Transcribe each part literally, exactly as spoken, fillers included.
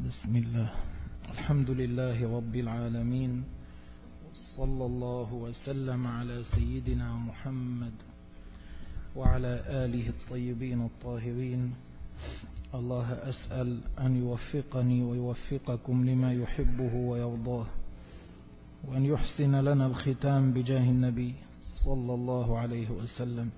بسم الله. الحمد لله رب العالمين، صلى الله وسلم على سيدنا محمد وعلى آله الطيبين الطاهرين. الله أسأل أن يوفقني ويوفقكم لما يحبه ويرضاه، وأن يحسن لنا الختام بجاه النبي صلى الله عليه وسلم.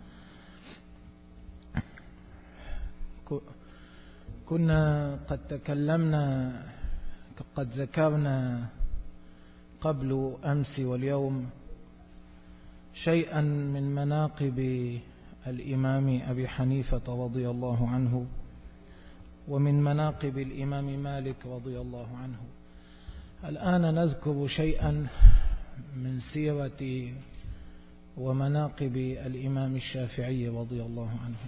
كنا قد تكلمنا قد ذكرنا قبل أمس واليوم شيئا من مناقب الإمام أبي حنيفة رضي الله عنه، ومن مناقب الإمام مالك رضي الله عنه. الآن نذكر شيئا من سيرة ومناقب الإمام الشافعي رضي الله عنه.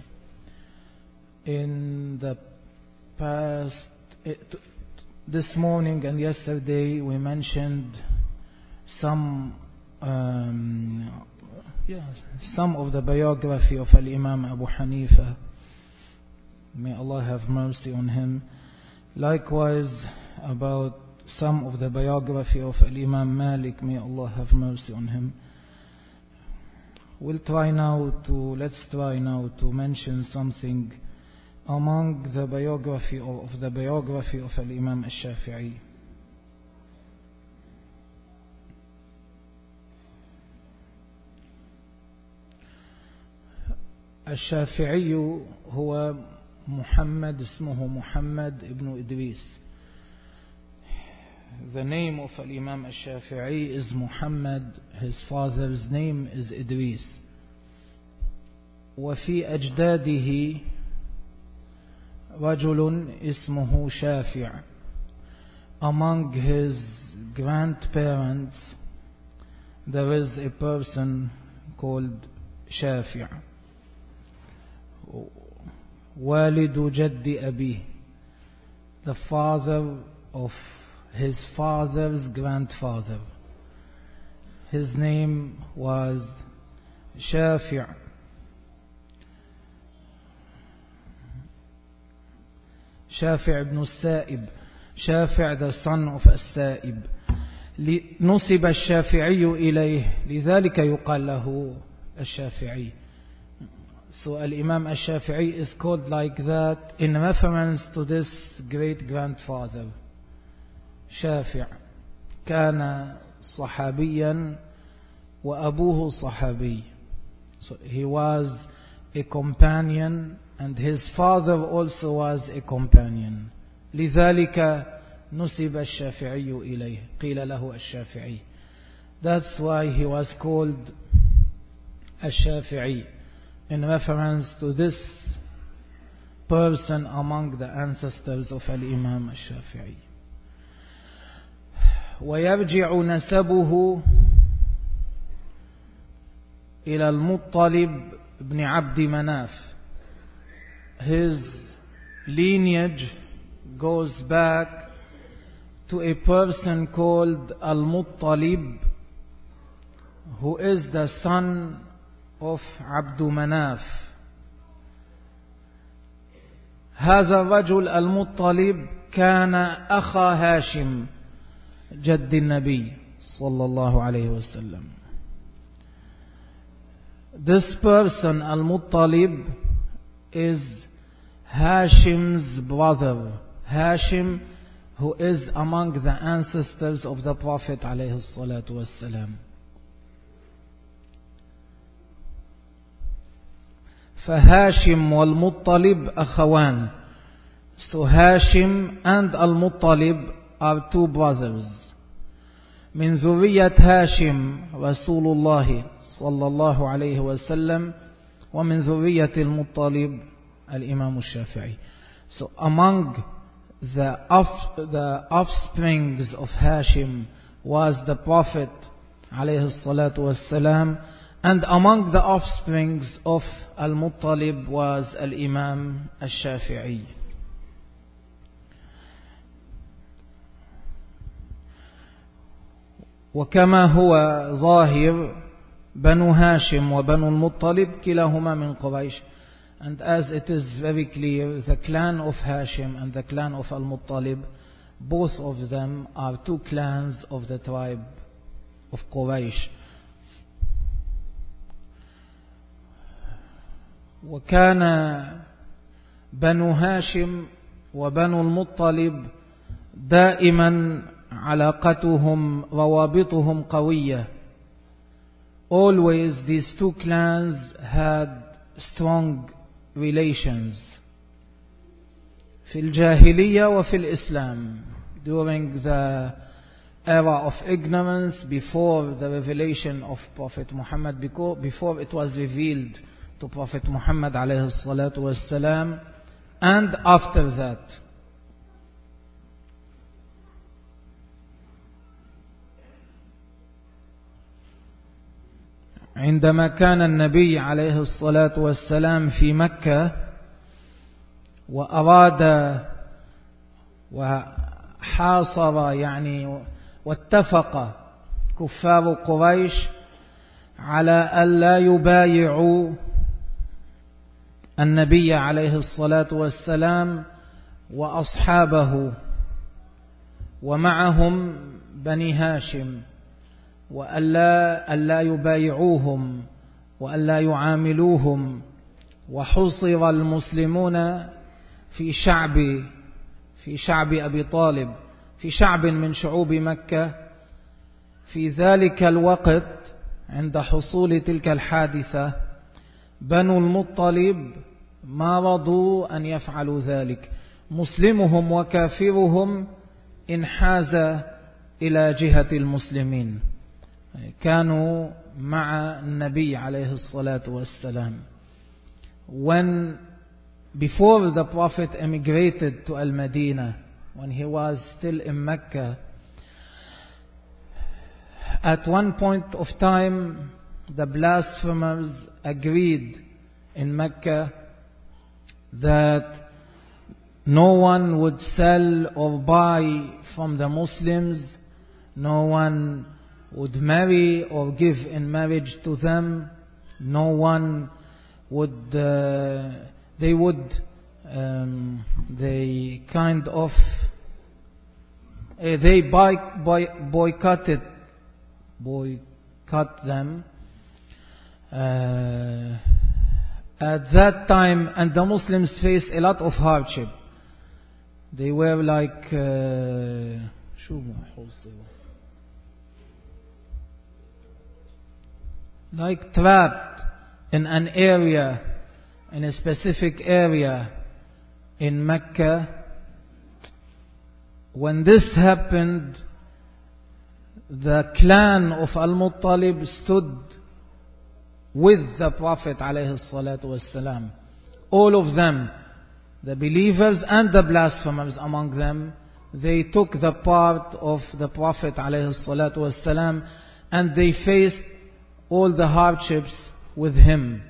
In the past, this morning and yesterday, we mentioned some um, yeah, some of the biography of Al-Imam Abu Hanifa. May Allah have mercy on him. Likewise, about some of the biography of Al-Imam Malik. May Allah have mercy on him. We'll try now to, let's try now to mention something among the biography of the biography of Al-Imam Al-Shafi'i. الشافعي هو محمد، اسمه محمد ابن إدريس. The name of Al-Imam Al-Shafi'i is Muhammad. His father's name is Idris. وفي أجداده رجل اسمه شافع. Among his grandparents there is a person called شافع. والد جد أبيه, the father of his father's grandfather. His name was شافع. شافع ابن السائب. شافع the son of السائب. نسب الشافعي إليه, لذلك يقال له الشافعي. So Al-Imam Al-Shafi'i is called like that in reference to this great grandfather شافع. كان صحابيا وأبوه صحابي. So he was a companion and his father also was a companion. لذلك نسب الشافعي إليه, قيل له الشافعي. That's why he was called الشافعي, in reference to this person among the ancestors of Al-Imam Al-Shafi'i. ويرجع نسبه إلى المطلب بن عبد مناف. His lineage goes back to a person called Al-Muttalib, who is the son of عبد مناف. هذا الرجل المطلب كان أخا هاشم جد النبي صلى الله عليه وسلم. This person Al-Muttalib is Hashim's brother. Hashim, who is among the ancestors of the Prophet عليه الصلاة والسلام. فهاشم والمطلب أخوان. So Hashim and Al-Muttalib are two brothers. من ذرية هاشم رسول الله صلى الله عليه وسلم, ومن ذرية المطلب الإمام الشافعي. So among the, off, the offsprings of Hashim was the Prophet عليه الصلاة والسلام, and among the offsprings of Al-Muttalib was Al-Imam Al-Shafi'i. وكما هو ظاهر بنو هاشم وبنو المطلب كلاهما من قريش. And as it is very clear, the clan of Hashim and the clan of Al-Muttalib, both of them are two clans of the tribe of Quraysh. وكان بنو هاشم وبنو المطلب دائما علاقتهم روابطهم قوية. Always these two clans had strong relations في الجاهلية وفي الإسلام, during the era of ignorance, before the revelation of Prophet Muhammad, before it was revealed to Prophet Muhammad alayhi salatu wassalam, and after that. عندما كان النبي عليه الصلاة والسلام في مكة وأراد وحاصر يعني واتفق كفار قريش على ألا يبايعوا النبي عليه الصلاة والسلام وأصحابه ومعهم بني هاشم, وألا ألا يبايعوهم وألا يعاملوهم. وحصر المسلمون في شعب في شعب أبي طالب, في شعب من شعوب مكة. في ذلك الوقت عند حصول تلك الحادثة بنو المطلب ما رضوا أن يفعلوا ذلك. مسلمهم وكافرهم انحاز إلى جهة المسلمين, كانوا مع النبي عليه الصلاة والسلام. When before the Prophet emigrated to Al-Madinah, when he was still in Mecca, at one point of time the blasphemers agreed in Mecca that no one would sell or buy from the Muslims, no one would marry or give in marriage to them, no one would uh, they would um, they kind of uh, they boy, boy, boycotted boycott them uh, at that time, and the Muslims faced a lot of hardship. They were like uh, like trapped in an area, in a specific area in Mecca. When this happened, the clan of Al-Muttalib stood with the Prophet alayhi salatu wassalam. All of them, the believers and the blasphemers among them, they took the part of the Prophet alayhi salatu wassalam, and they faced all the hardships with him.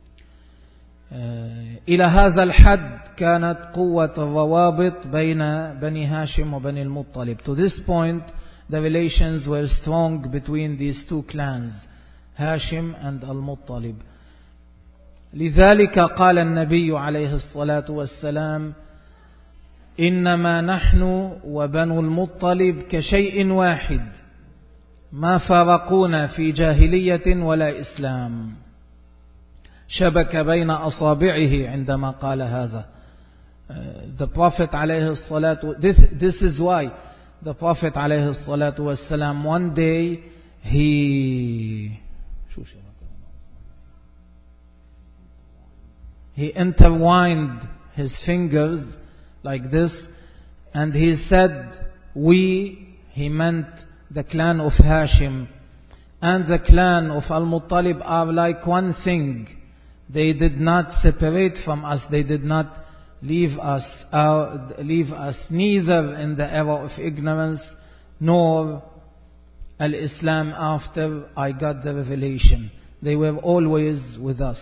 إلى هذا الحد كانت قوة الروابط بين بني هاشم وبني المطلب. To this point, the relations were strong between these two clans, هاشم and المطلب. لذلك قال النبي عليه الصلاة والسلام: إنما نحن وبنو المطلب كشيء واحد ما فارقونا في جاهلية ولا إسلام. شبك بين أصابعه عندما قال هذا. uh, The Prophet عليه الصلاة this, this is why the Prophet عليه الصلاة والسلام one day he he intertwined his fingers like this, and he said, we, he meant the clan of Hashim and the clan of Al-Muttalib are like one thing. They did not separate from us, they did not leave us uh, leave us neither in the era of ignorance nor al-Islam after I got the revelation. They were always with us.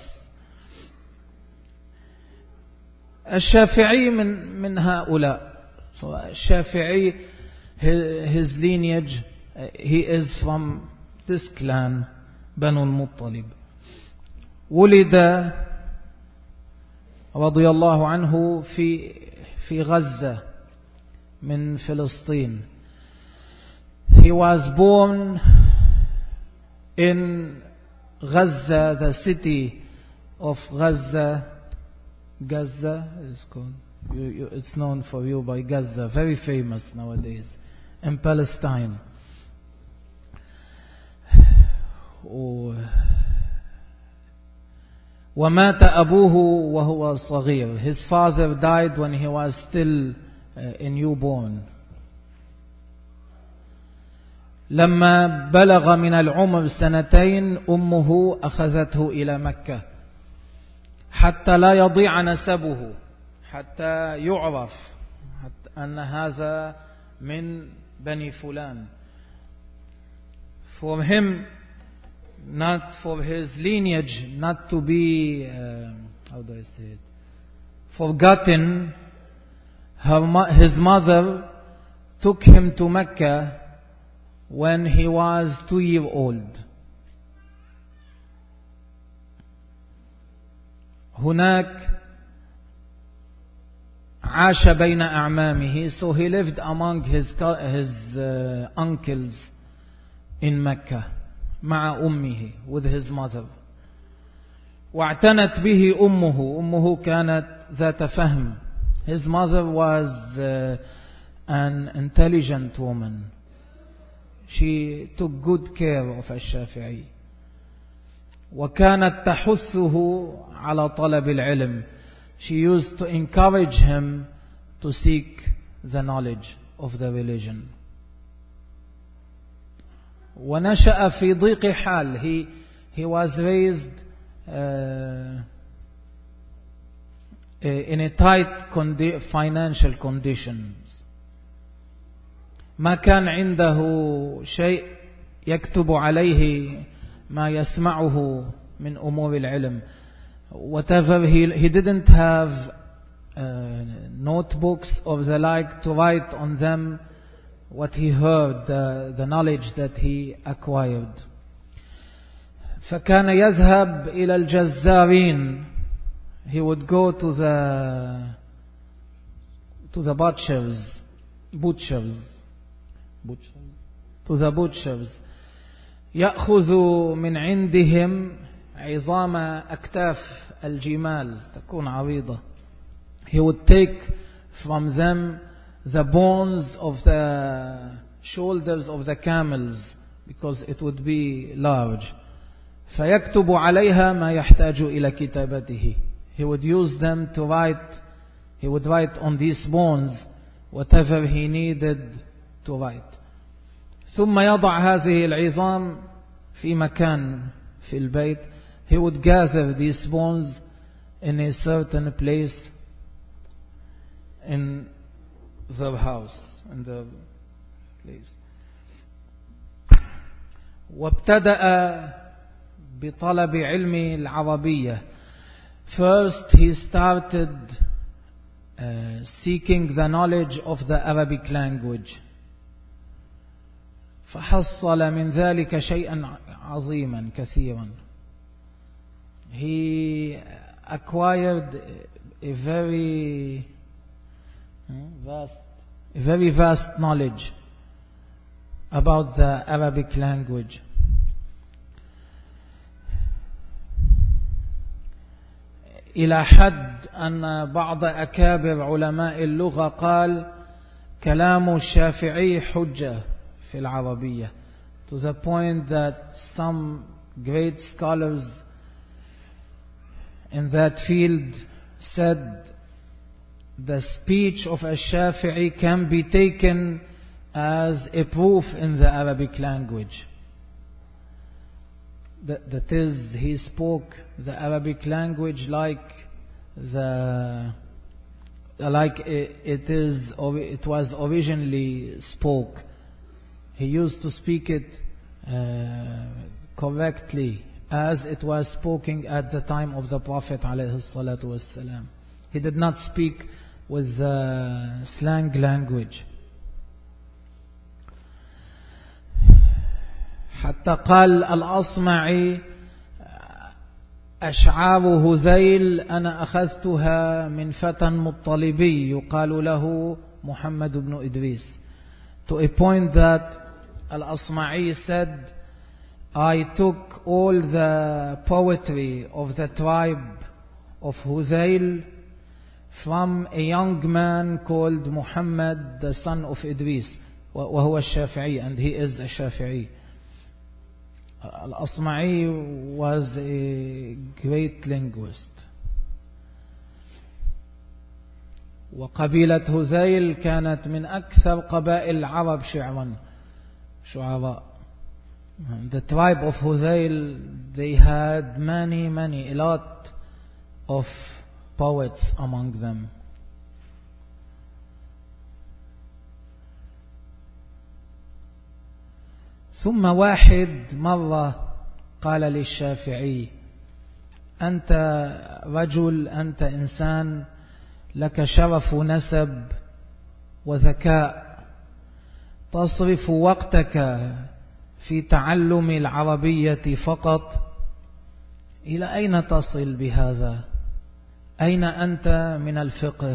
الشافعي من من هؤلاء. So الشافعي, his, his lineage, he is from this clan, بنو المطلب. ولد رضي الله عنه في في غزة من فلسطين. He was born in Gaza, the city of Gaza. Gaza is called, you, you, it's known for you by Gaza, very famous nowadays, in Palestine. ومات أبوه وهو صغير. His father died when he was still uh, a newborn. لما بلغ من العمر سنتين أمه أخذته إلى مكة حتى لا يضيع نسبه، حتى يعرف حتى أن هذا من بني فلان. For him, not for his lineage not to be uh, how do I say it, forgotten, her, his mother took him to Mecca when he was two years old. هناك عاش بين أعمامه, so he lived among his, his uh, uncles in Mecca مع أمه, with his mother. واعتنت به أمه, أمه كانت ذات فهم. His mother was uh, an intelligent woman. She took good care of الشافعي. وكانت تحثه على طلب العلم. She used to encourage him to seek the knowledge of the religion. ونشأ في ضيق حال. He, he was raised uh, in a tight condi- financial conditions. ما كان عنده شيء يكتب عليه ما يسمعه من أمور العلم. Whatever he, he didn't have uh, notebooks or the like to write on them what he heard, the, the knowledge that he acquired. فكان يذهب إلى الجزارين. He would go to the to the butchers, butchers, butchers, to the butchers. يأخذ من عندهم عظام أكتاف الجمال تكون عريضة. He would take from them the bones of the shoulders of the camels because it would be large. فيكتب عليها ما يحتاج إلى كتابته. He would use them to write. He would write on these bones whatever he needed to write. ثم يضع هذه العظام في مكان في البيت. He would gather these bones in a certain place in the house, in the place. وابتدأ بطلب علم العربية. First he started uh, seeking the knowledge of the Arabic language. فحصل من ذلك شيئا عظيما كثيرا. He acquired a very vast, a very vast knowledge about the Arabic language. إلى حد أن بعض أكابر علماء اللغة قال كلام الشافعي حجة في العربية, to the point that some great scholars in that field said the speech of Ash-Shafi'i can be taken as a proof in the Arabic language. That, that is, he spoke the Arabic language like the like it is it was originally spoke. He used to speak it uh, correctly as it was spoken at the time of the Prophet alayhi salatu wassalam. He did not speak with the slang language. حتى قال الأصمعي أشعار هذيل أنا أخذتها من فتى مطلبي يقال له Muhammad ibn Idris, to a point that Al-Asma'i said, I took all the poetry of the tribe of Huzayl from a young man called Muhammad, the son of Idris, وهو الشافعي, and he is a Shafi'i. Al-Asma'i was a great linguist. وقبيلة هذيل كانت من أكثر قبائل العرب شعرا شعراء. The tribe of Huzayl, they had many many a lot of poets among them. ثم واحد مرة قال للشافعي أنت رجل، أنت إنسان لك شرف نسب وذكاء، تصرف وقتك في تعلم العربية فقط، إلى أين تصل بهذا؟ أين أنت من الفقه؟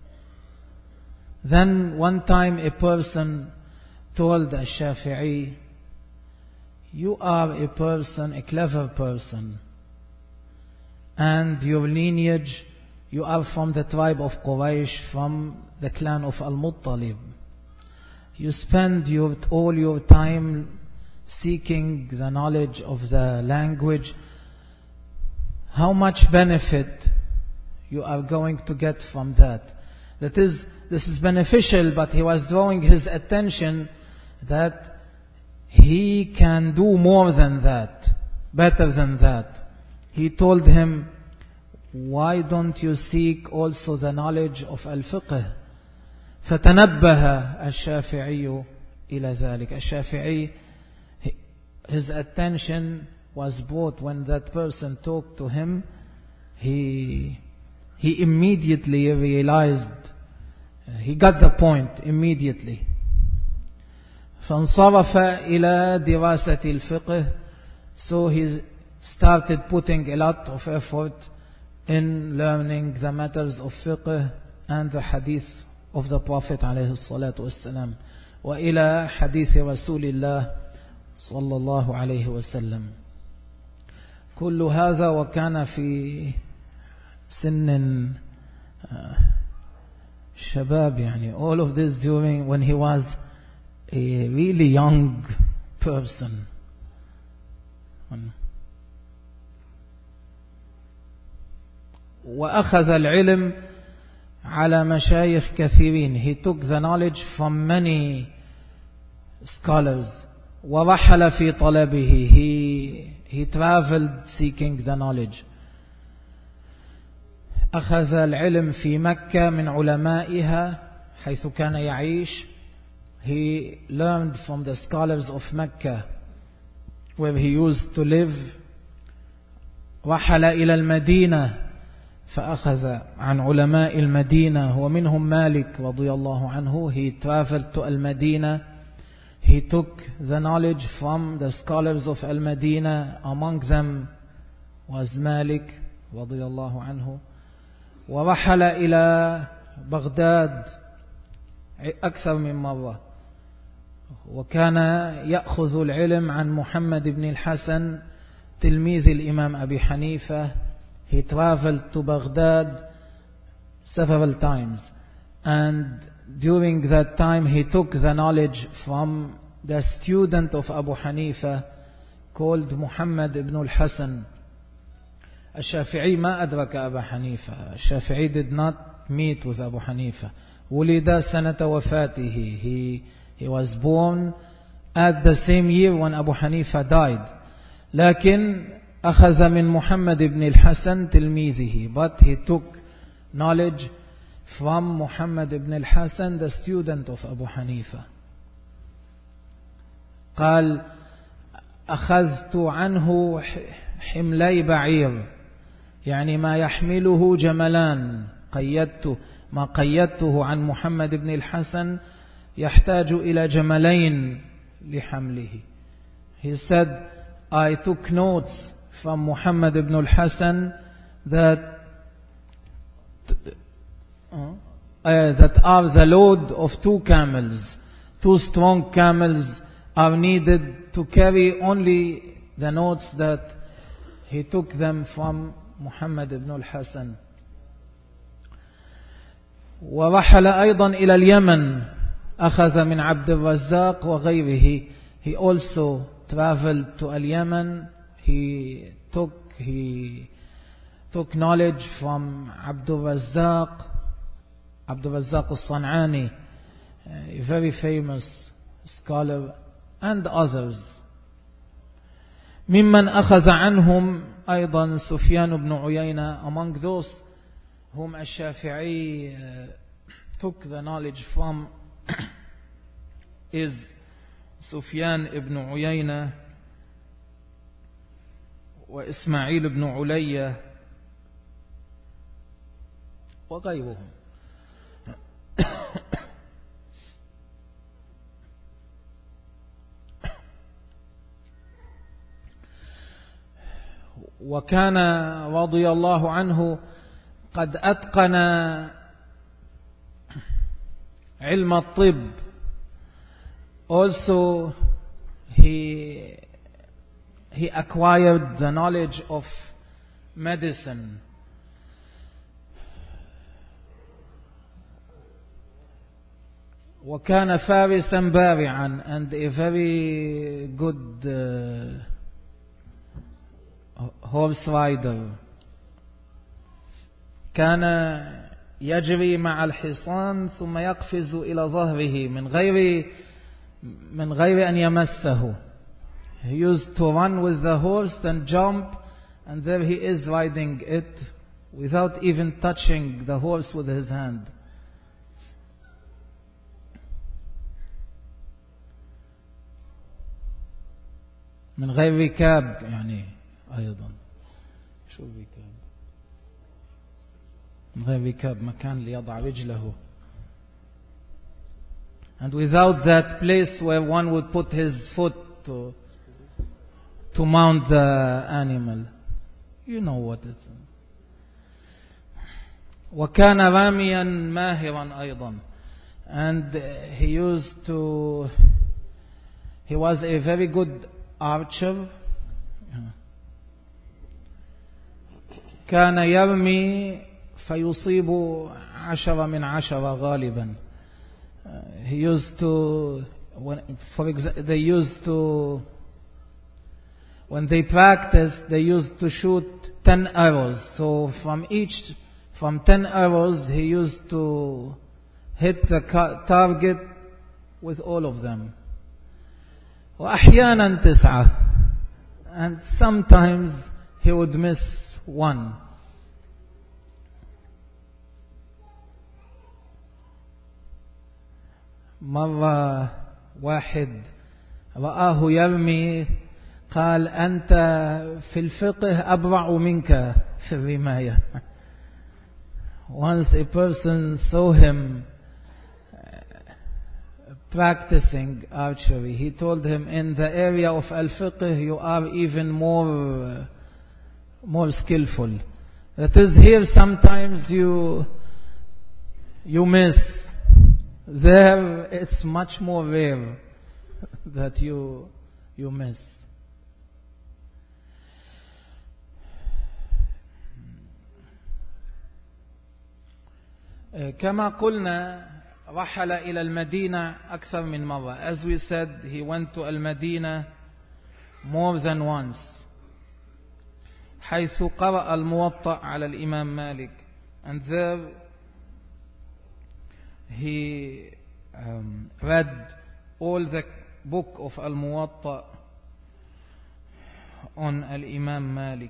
Then one time a person told الشافعي, you are a person, a clever person, and your lineage, you are from the tribe of Quraysh, from the clan of Al-Muttalib. You spend your, all your time seeking the knowledge of the language. How much benefit you are going to get from that? That is, this is beneficial, but he was drawing his attention that he can do more than that, better than that. He told him, why don't you seek also the knowledge of al-fiqh? فتنبه الشافعي إلى ذلك. الشافعي, his attention was brought when that person talked to him. He he immediately realized, he got the point immediately. فانصرف إلى دراسة الفقه. So he started putting a lot of effort in learning the matters of fiqh and the hadith of the Prophet عليه الصلاة والسلام, وإلى حديث رسول الله صلى الله عليه وسلم. كل هذا وكان في سن شباب, يعني all of this during when he was a really young person. وأخذ العلم على مشايخ كثيرين. He took the knowledge from many scholars. ورحل في طلبه. He, he traveled seeking the knowledge. أخذ العلم في مكة من علمائها حيث كان يعيش. He learned from the scholars of Mecca where he used to live. رحل إلى المدينة فأخذ عن علماء المدينة ومنهم مالك رضي الله عنه. He traveled to Al-Madinah. He took the knowledge from the scholars of Al-Madinah. Among them was Malik رضي الله عنه. ورحل إلى بغداد أكثر من مرة. وكان يأخذ العلم عن محمد بن الحسن تلميذ الإمام أبي حنيفة. He traveled to Baghdad several times, and during that time he took the knowledge from the student of Abu Hanifa called Muhammad ibn al-Hasan. الشافعي ما أدرك أبا حنيفة. الشافعي did not meet with Abu Hanifa. ولد سنة وفاته. He, he was born at the same year when Abu Hanifa died. لكن أخذ من محمد بن الحسن تلميذه. But he took knowledge from Muhammad ibn al-Hasan, the student of Abu Hanifa. قال أخذت عنه حملي بعير, يعني ما يحمله جملان. قيدته ما قيدته عن محمد بن الحسن يحتاج إلى جملين لحمله. He said, I took notes from Muhammad ibn al-Hasan that uh, uh, that are the load of two camels. Two strong camels are needed to carry only the notes that he took them from Muhammad ibn al-Hasan. ورحل أيضا إلى اليمن أخذ من عبد الرزاق وغيره. He also traveled to Al-Yaman. He took he took knowledge from Abdul Razzaq, Abdul Razzaq al-San'ani, a very famous scholar, and others. ممن أخذ عنهم أيضا سفيان بن عيينة. Among those whom Ash-Shafi'i uh, took the knowledge from is Sufyan ibn Uyayna wa Ismail ibn Ulayya wa غيرهم. وكان رضي الله عنه قد أتقن علم الطب. Also he he acquired the knowledge of medicine. وكان فارسا بارعا, and a very good uh, horse rider. كان يجري مع الحصان ثم يقفز إلى ظهره من غير من غير أن يمسه. He used to run with the horse and jump, and there he is riding it without even touching the horse with his hand. من غير ركاب يعني أيضا. شو ركاب؟ من غير ركاب, مكان ليضع رجله. And without that place where one would put his foot to, to mount the animal. You know what it is. وكان راميا ماهرا أيضا. And he used to, he was a very good archer. كان يرمي فيصيب عشرة من عشرة غالبا. Uh, he used to, when, for example, they used to, when they practiced, they used to shoot ten arrows. So from each, from ten arrows, he used to hit the target with all of them. وأحيانا تسعة, and sometimes he would miss one. مرة واحد رآه يرمي قال أنت في الفقه أبرع منك في الرماية. Once a person saw him practicing archery, he told him, in the area of al-fiqh you are even more more skillful. That is, here sometimes you you miss. There it's much more rare that you you miss. كما قلنا رحل إلى المدينة أكثر من مرة. As we said, he went to Al-Madinah more than once. حيث قرأ الموطأ على الإمام مالك, and there he um, read all the book of Al-Muwatta on Al-Imam Malik.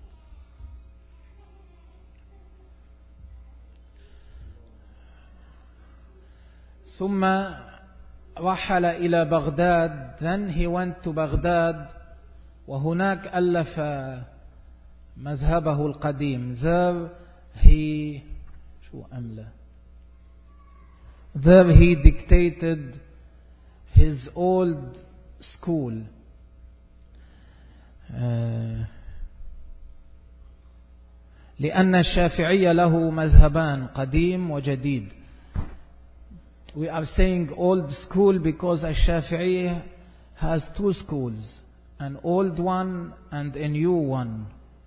ثم رحل إلى بغداد. Then he went to Baghdad, وهناك ألف مذهبه القديم. There he شو أمله There he dictated his old school. لأن الشافعية له مذهبان قديم وجديد. we are saying old school because Ash-Shafi'i has two schools, an old one and a new one.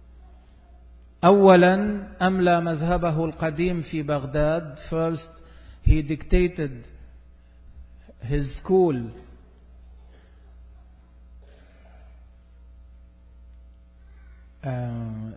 أولا أملى مذهبه القديم في بغداد. First, he dictated his school uh,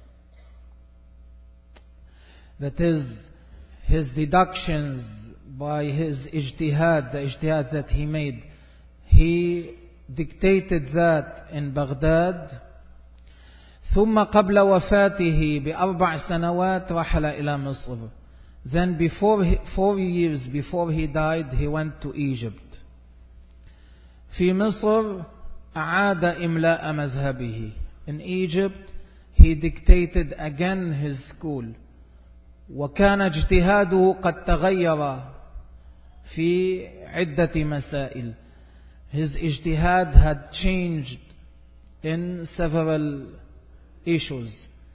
that is his deductions by his ijtihad, the ijtihad that he made. He dictated that in Baghdad. ثم قبل وفاته بأربع سنوات رحل إلى مصر. Then before he, four years before he died, he went to Egypt. في مصر أعاد إملاء مذهبه. In Egypt, he dictated again his school. وكان اجتهاده قد تغير في عدة مسائل. His ijtihad had changed in several issues.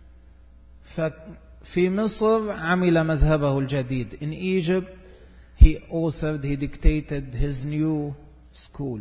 في مصر عمل مذهبه الجديد. In Egypt, he authored, he dictated his new school.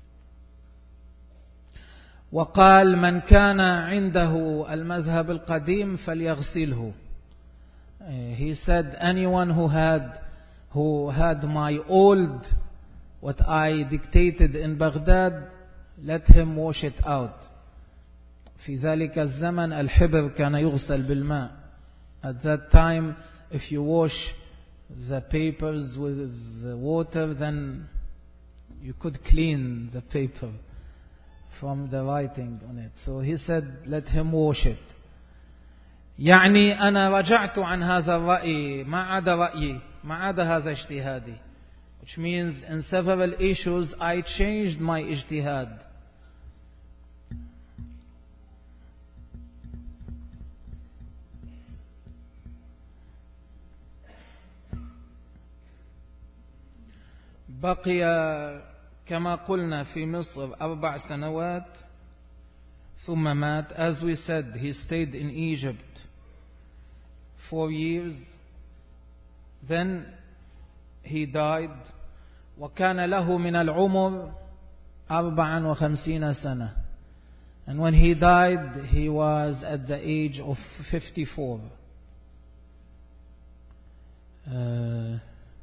وقال من كان عنده المذهب القديم فليغسله. He said anyone who had who had my old, what I dictated in Baghdad, let him wash it out. في ذلك الزمن الحبر كان يغسل بالماء. At that time, if you wash the papers with the water, then you could clean the paper from the writing on it. So he said, let him wash it. يعني أنا رجعت عن هذا الرأي ما عدا رأيي ما عدا هذا اجتهادي. Which means in several issues I changed my ijtihad. بقي كما قلنا في مصر أربع سنوات ثم مات. As we said, he stayed in Egypt four years, then he died. وكان له من العمر أربعا وخمسين سنة. And when he died, he was at the age of fifty-four. Uh,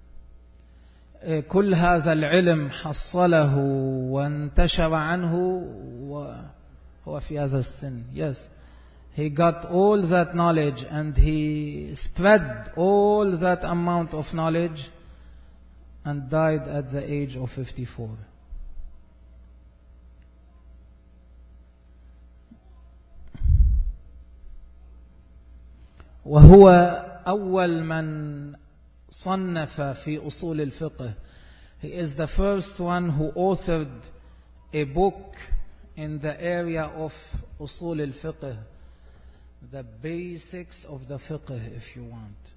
كل هذا العلم حصله وانتشر عنه وهو في هذا السن. Yes, he got all that knowledge and he spread all that amount of knowledge and died at the age of fifty-four. وهو أول من صنف في أصول الفقه. He is the first one who authored a book in the area of أصول الفقه, the basics of the fiqh, if you want.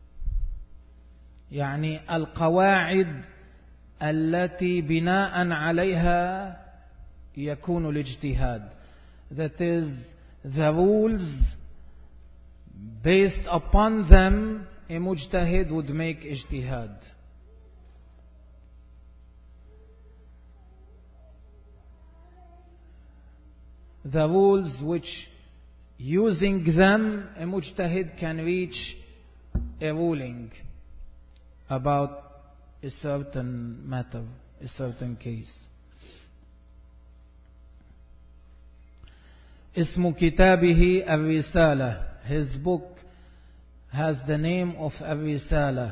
يعني القواعد التي بناء عليها يكون الاجتهاد. That is, the rules based upon them a mujtahid would make ijtihad. The rules which, using them, a mujtahid can reach a ruling about a certain matter, a certain case. اسم كتابه الرسالة. His book has the name of الرسالة.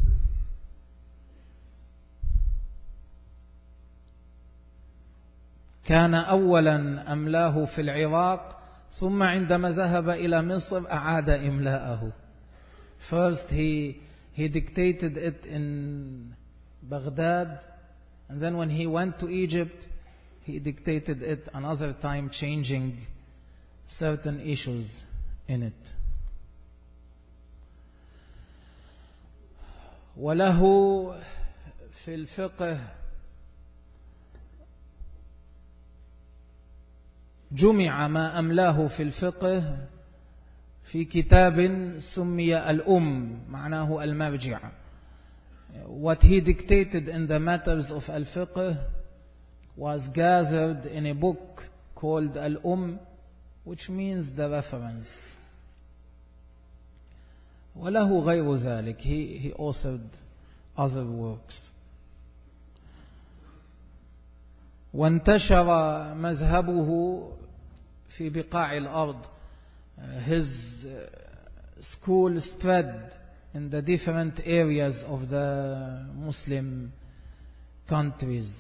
كان أولا أملاه في العراق ثم عندما ذهب إلى مصر أعاد إملاءه. First he he dictated it in Baghdad, and then when he went to Egypt he dictated it another time, changing certain issues in it. وله في الفقه جمع ما أملاه في الفقه في كتاب سمي الأم، معناه المرجع. what he dictated in the matters of al-fiqh was gathered in a book called Al-Umm, which means the reference. وله غير ذلك, he, he authored other works. وانتشر مذهبه في بقاع الأرض. His school spread in the different areas of the Muslim countries.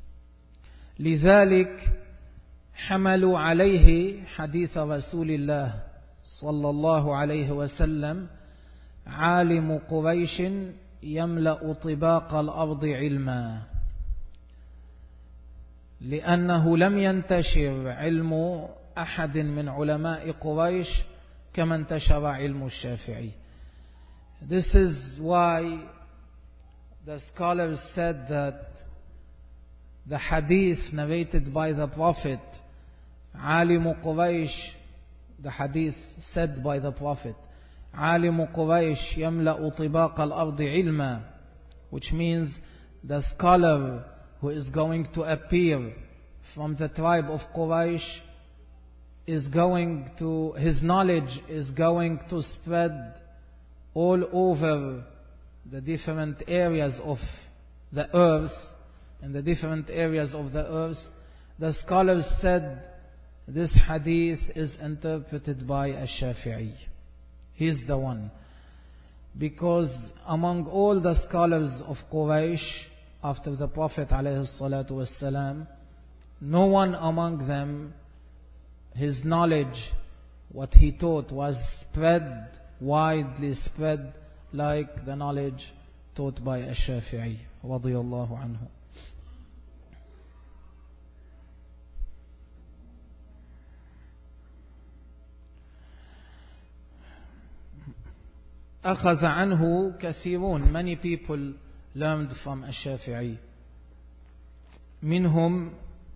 لذلك حملوا عليه حديث رسول الله صلى الله عليه وسلم عالم قريش يملأ طباق الأرض علما, لأنه لم ينتشر علم أحد من علماء قريش كما انتشر علم الشافعي. This is why the scholars said that the hadith narrated by the Prophet, عالم قريش, the hadith said by the Prophet, عالم قريش يملأ طباق الأرض علما, which means the scholar who is going to appear from the tribe of Quraysh is going to, his knowledge is going to spread all over the different areas of the earth, in the different areas of the earth. The scholars said this hadith is interpreted by Ash-Shafi'i. He's the one. Because among all the scholars of Quraysh after the Prophet ﷺ, no one among them, his knowledge, what he taught was spread, widely spread, like the knowledge taught by Ash-Shafi'i radiyallahu anhu. أخذ عنه كثيرون, many people learned from Ash-Shafi'i. منهم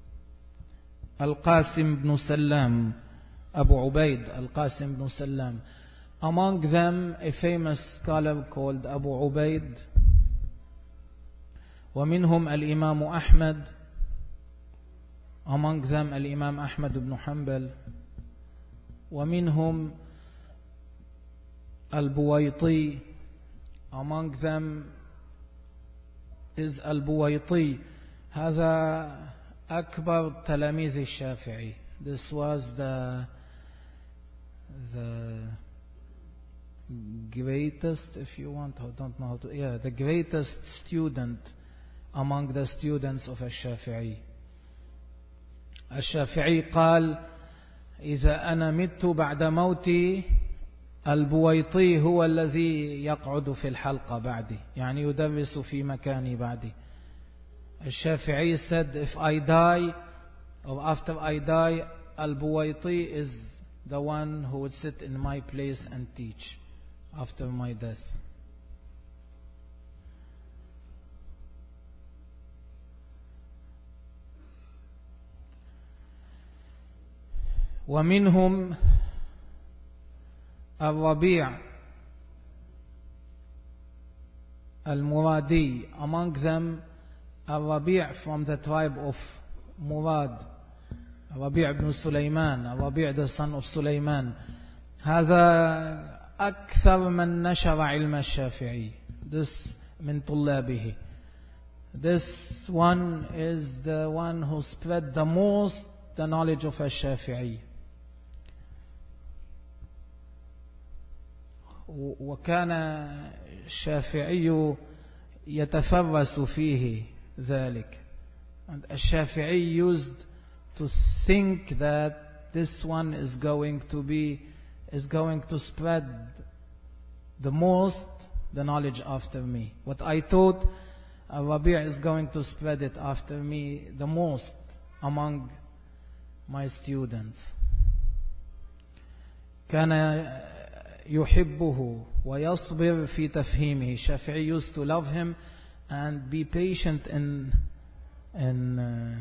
القاسم بن سلام, Abu Ubaid Al-Qasim ibn Salam. Among them a famous scholar called Abu Ubaid. ومنهم الإمام أحمد, among them الإمام أحمد بن حنبل. ومنهم البويطي, among them is البويطي. هذا أكبر تلاميذ الشافعي. This was the the greatest, if you want, I don't know how to, yeah, the greatest student among the students of الشافعي. الشافعي قال: إذا أنا مت بعد موتي البويطي هو الذي يقعد في الحلقة بعدي, يعني يدرس في مكاني بعدي. الشافعي said, if I die or after I die, Al-Buwayti is the one who would sit in my place and teach after my death. ومنهم الربيع المرادي, among them الربيع from the tribe of Murad, الربيع بن سليمان, الربيع the son of Sulaiman. هذا أكثر من نشر علم الشافعي, this من طلابه. This one is the one who spread the most the knowledge of الشافعي. وكان الشافعي يتفرس فيه ذلك, and الشافعي used to think that this one is going to be is going to spread the most the knowledge after me. What I taught, Rabi' is going to spread it after me the most among my students. كان يحبه ويصبر في تفهيمه. Shafi'i used to love him and be patient in in uh,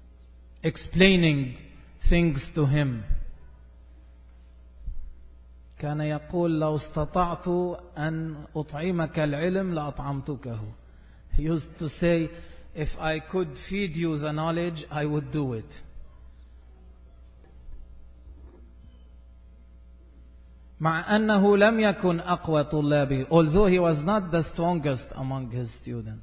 explaining things to him. كان يقول لو استطعت أن أطعمك العلم لأطعمتكه. He used to say, if I could feed you the knowledge, I would do it. مع أنه لم يكن أقوى طلابه, although he was not the strongest among his students.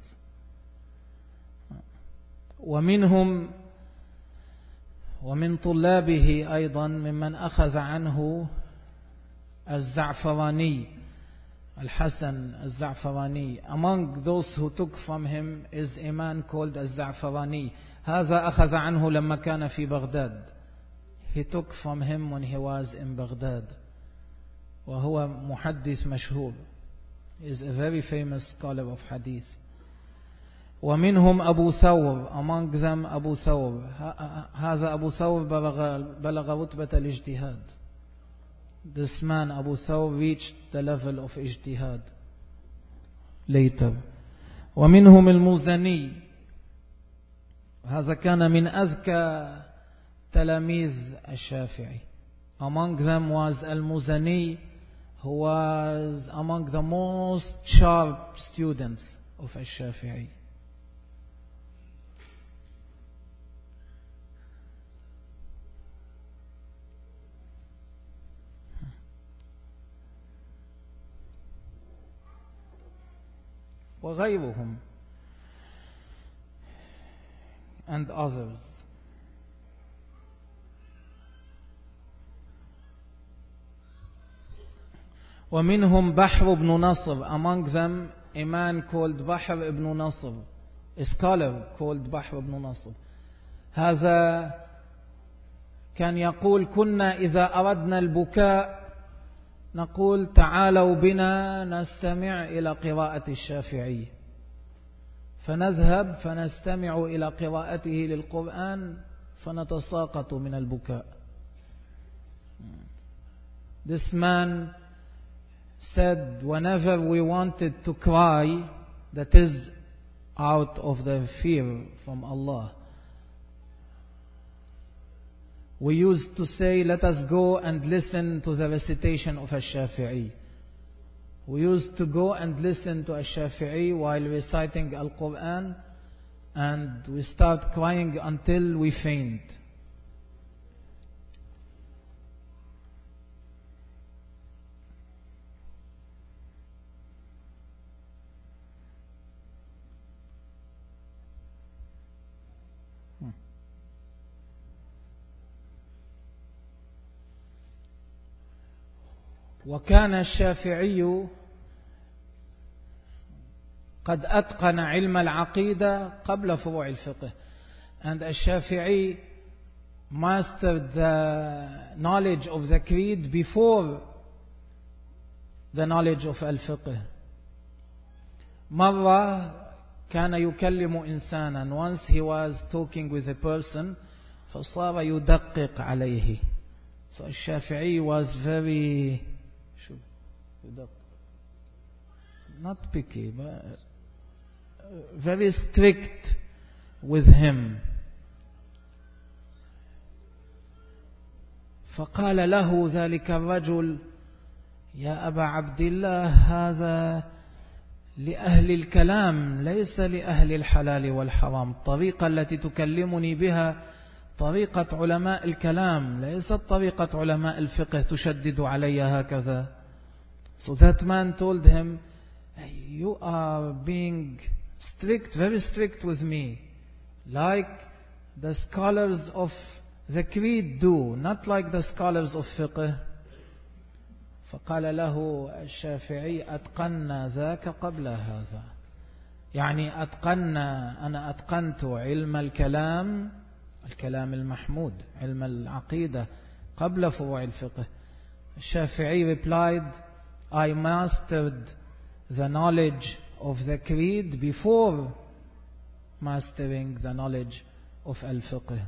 ومنهم ومن طلابه أيضا ممن أخذ عنه الزعفراني, الحسن الزعفراني. Among those who took from him is a man called الزعفراني. هذا أخذ عنه لما كان في بغداد. He took from him when he was in Baghdad. وهو محدث مشهور. He is a very famous scholar of hadith. ومنهم أبو ثور, among them أبو ثور. هذا أبو ثور بلغ, بلغ رتبة الاجتهاد. This man Abu Thawr reached the level of ijtihad later. ومنهم المزني, هذا كان من أذكى تلاميذ الشافعي. Among them was Al-Muzani, who was among the most sharp students of Al-Shafi'i. وغيرهم and others. ومنهم بحر بن نصر, among them a man called بحر ibn نصر, a scholar called بحر بن نصر. هذا كان يقول كنا إذا أردنا البكاء نقول تعالوا بنا نستمع إلى قراءة الشافعي, فنذهب فنستمع إلى قراءته للقرآن فنتساقط من البكاء. This man said whenever we wanted to cry, that is out of the fear from Allah, we used to say, let us go and listen to the recitation of Al-Shafi'i. We used to go and listen to Al-Shafi'i while reciting Al-Quran, and we start crying until we faint. وكان الشافعي قد أتقن علم العقيدة قبل فروع الفقه. And الشافعي mastered the knowledge of the creed before the knowledge of الفقه. مرة كان يكلم إنسانا, once he was talking with a person فصار يدقق عليه. So الشافعي was very not picky, but very strict with him. فقال له ذلك الرجل يا أبا عبد الله هذا لأهل الكلام ليس لأهل الحلال والحرام. الطريقة التي تكلمني بها طريقة علماء الكلام ليست طريقة علماء الفقه تشدد علي هكذا. So that man told him, you are being strict, very strict with me, like the scholars of the creed do, not like the scholars of fiqh. فقال له الشافعي أتقنا ذاك قبل هذا, يعني أتقنا, أنا أتقنت علم الكلام, الكلام المحمود, علم العقيدة قبل فروع الفقه. الشافعي replied, I mastered the knowledge of the creed before mastering the knowledge of al-fiqh.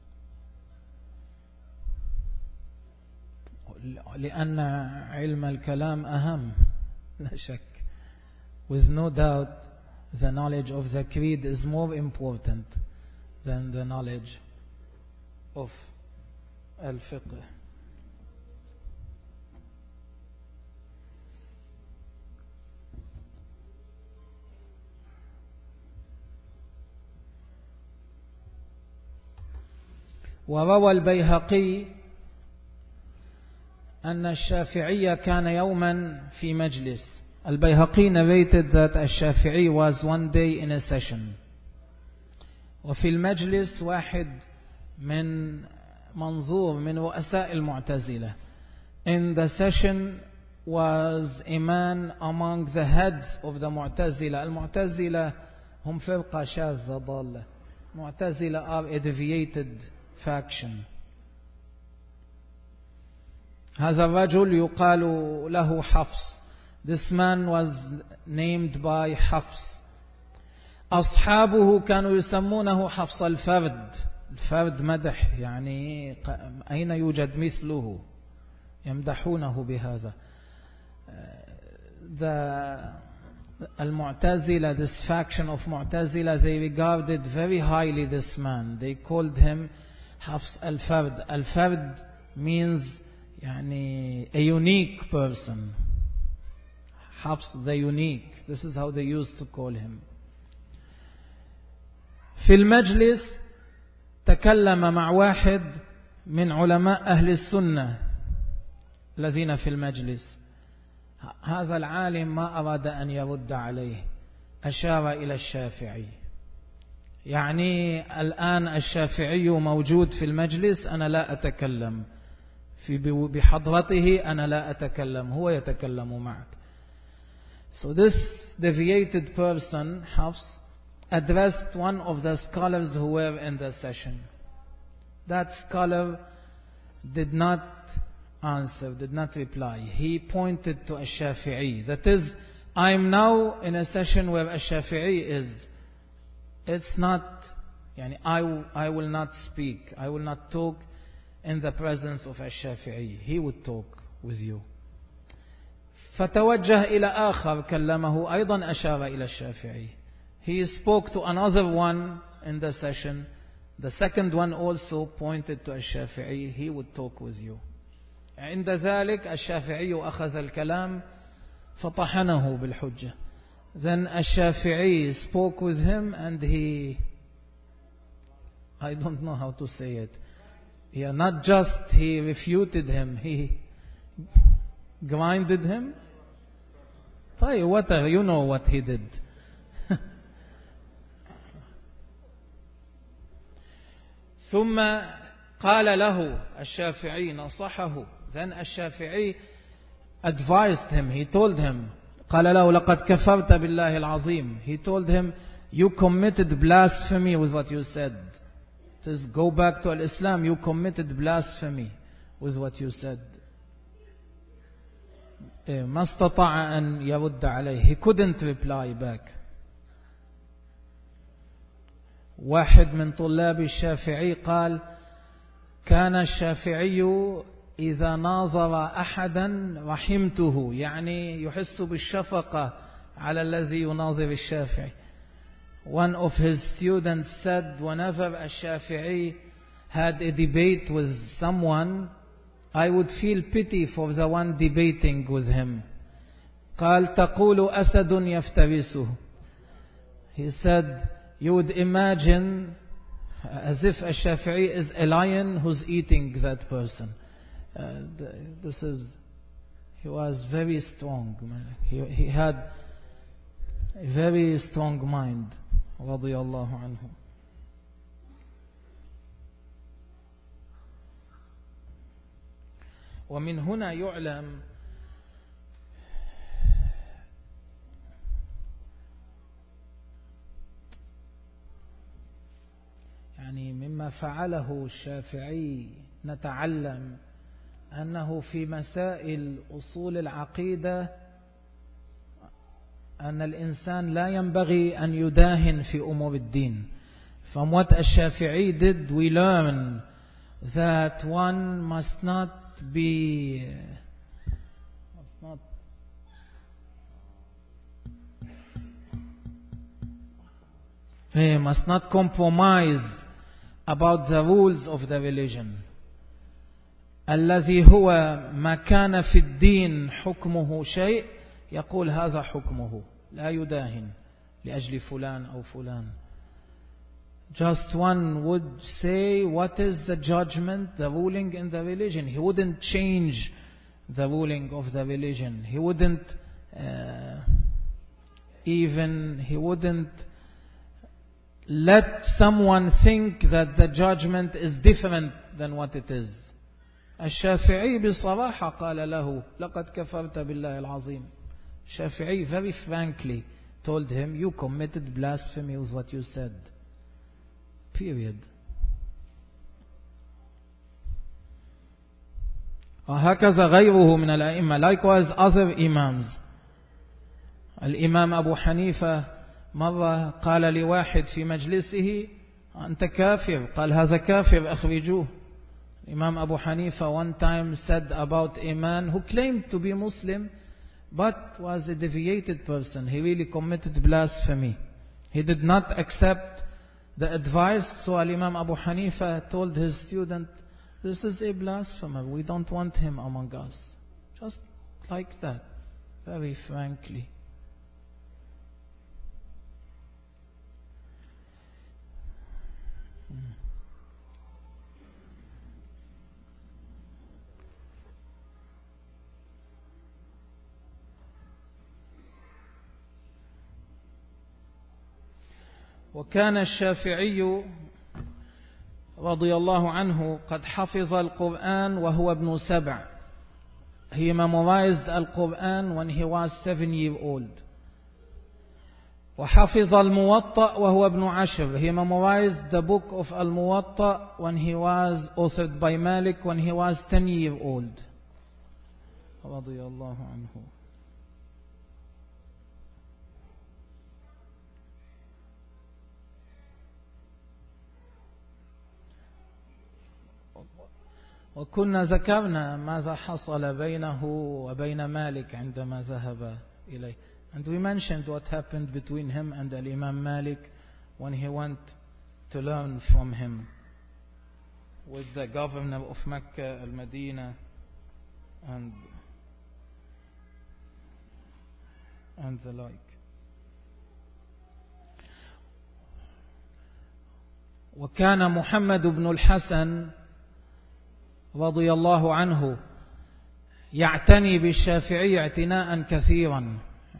لأن علم الكلام أهم, لا شك. With no doubt the knowledge of the creed is more important than the knowledge of al-fiqh. وروى البيهقي أن الشافعي كان يوما في مجلس. البيهقي narrated that الشافعي was one day in a session. وفي المجلس واحد من منظور من رؤساء المعتزلة. In the session was a man among the heads of the معتزلة. المعتزلة هم فرقة شاذة ضالة. معتزلة are a deviated faction. هذا الرجل يقال له حفص. This man was named by حفص. أصحابه كانوا يسمونه حفص الفرد. الفرد مدح، يعني أين يوجد مثله، يمدحونه بهذا. The المعتزلة, this faction of Mu'tazila, they regarded very highly this man. They called him حفص الفرد. الفرد means يعني a unique person. حفص the unique. This is how they used to call him. في المجلس تكلم مع واحد من علماء أهل السنة الذين في المجلس. هذا العالم ما أراد أن يرد عليه، أشار إلى الشافعي. يعني الآن الشافعي موجود في المجلس، أنا لا أتكلم في بحضرته، أنا لا أتكلم، هو يتكلم معك. So this deviated person, Hafs, addressed one of the scholars who were in the session. That scholar did not answer, did not reply. He pointed to Ash-Shafi'i. That is, I'm now in a session where Ash-Shafi'i is. It's not, yani, I, I will not speak, I will not talk in the presence of Ash-Shafi'i. He would talk with you. فتوجه إلى آخر كلمه أيضا أشار إلى الشافعي. He spoke to another one in the session. The second one also pointed to الشافعي. He would talk with you. عند ذلك الشافعي أخذ الكلام فطحنه بالحجة. Then الشافعي spoke with him and he, I don't know how to say it. Yeah, not just he refuted him, he grinded him. طيب, whatever, you know what he did. ثم قال له الشافعي, نصحه. Then الشافعي advised him, he told him, قال له لقد كفرت بالله العظيم. He told him, you committed blasphemy with what you said. Just go back to Islam, you committed blasphemy with what you said. ما استطاع أن يرد عليه. He couldn't reply back. واحد من طلاب الشافعي قال كان الشافعي إذا ناظر أحدا رحمته، يعني يحس بالشفقة على الذي يناظر الشافعي. One of his students said whenever a Shafi'i had a debate with someone, I would feel pity for the one debating with him. قال تقول أسد يفترسه. He said, you would imagine as if a Shafi'i is a lion who's eating that person. Uh, this is, he was very strong. He, he had a very strong mind. رضي الله عنه. ومن هنا يعلم يعني مما فعله الشافعي نتعلم أنه في مسائل أصول العقيدة أن الإنسان لا ينبغي أن يداهن في أمور الدين. From what الشافعي did, we learn that one must not be must not he must not compromise about the rules of the religion. الذي هو ما كان في الدين حكمه شيء يقول هذا حكمه، لا يداهن لأجل فلان أو فلان. just one would say what is the judgment, the ruling in the religion. He wouldn't change the ruling of the religion. He wouldn't uh, even, he wouldn't let someone think that the judgment is different than what it is. الشافعي بصراحة قال له لقد كفرت بالله العظيم. Shafi'i very frankly told him, you committed blasphemy with what you said. Period. وهكذا غيره من الأئمة. Likewise other imams. الإمام أبو حنيفة مرة قال لواحد في مجلسه أنت كافر. قال هذا كافر أخرجوه. Imam Abu Hanifa one time said about a man who claimed to be Muslim but was a deviated person. He really committed blasphemy. He did not accept the advice. So Imam Abu Hanifa told his student, this is a blasphemer. We don't want him among us. Just like that. Very frankly. وكان الشافعي رضي الله عنه قد حفظ القرآن وهو ابن سبع. He memorized القرآن when he was seven years old. وحفظ الموطأ وهو ابن عشر. He memorized the book of الموطأ when he was authored by Malik when he was ten years old. رضي الله عنه. وكنا ذكرنا ماذا حصل بينه وبين مالك عندما ذهب إليه. And we mentioned what happened between him and Imam Malik when he went to learn from him with the governor of Mecca, Al-Medina, and and the like. وكان محمد بن الحسن رضي الله عنه يعتني بالشافعي اعتناء كثيرا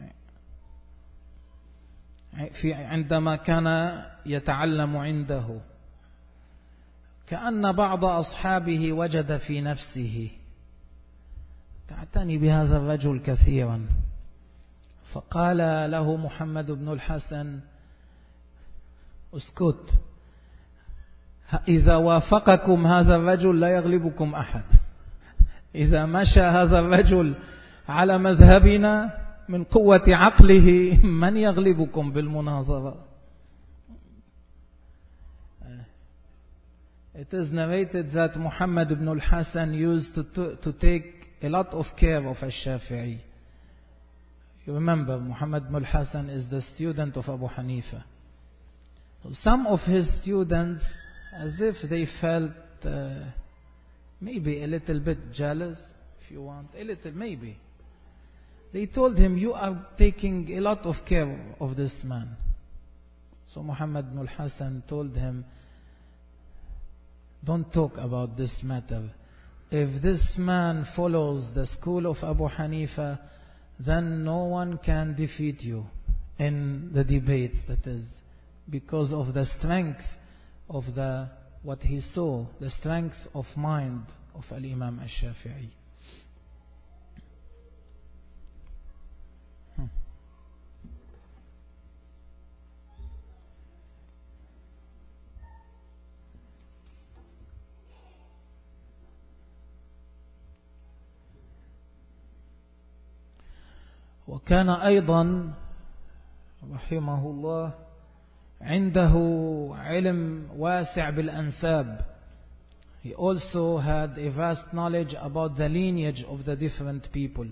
في عندما كان يتعلم عنده. كأن بعض أصحابه وجد في نفسه تعتني بهذا الرجل كثيرا. فقال له محمد بن الحسن اسكت، إذا وافقكم هذا الرجل لا يغلبكم أحد. إذا مشى هذا الرجل على مذهبنا من قوة عقله من يغلبكم بالمناظرة. It is narrated that Muhammad ibn al-Hasan used to, to, to take a lot of care of al-Shafi'i. You remember Muhammad ibn al-Hasan is the student of Abu Hanifa. Some of his students, as if they felt uh, maybe a little bit jealous, if you want, a little maybe. They told him, you are taking a lot of care of this man. So Muhammad ibn al-Hasan told him, don't talk about this matter. If this man follows the school of Abu Hanifa, then no one can defeat you in the debates, that is, because of the strength of the what he saw, the strength of mind of Al-Imam Al-Shafi'i. Hmm. وكان أيضا رحمه الله عنده علم واسع بالأنساب. He also had a vast knowledge about the lineage of the different people.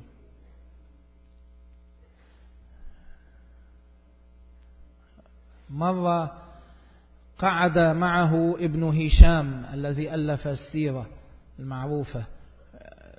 مرة قعد معه ابن هشام الذي ألف السيرة المعروفة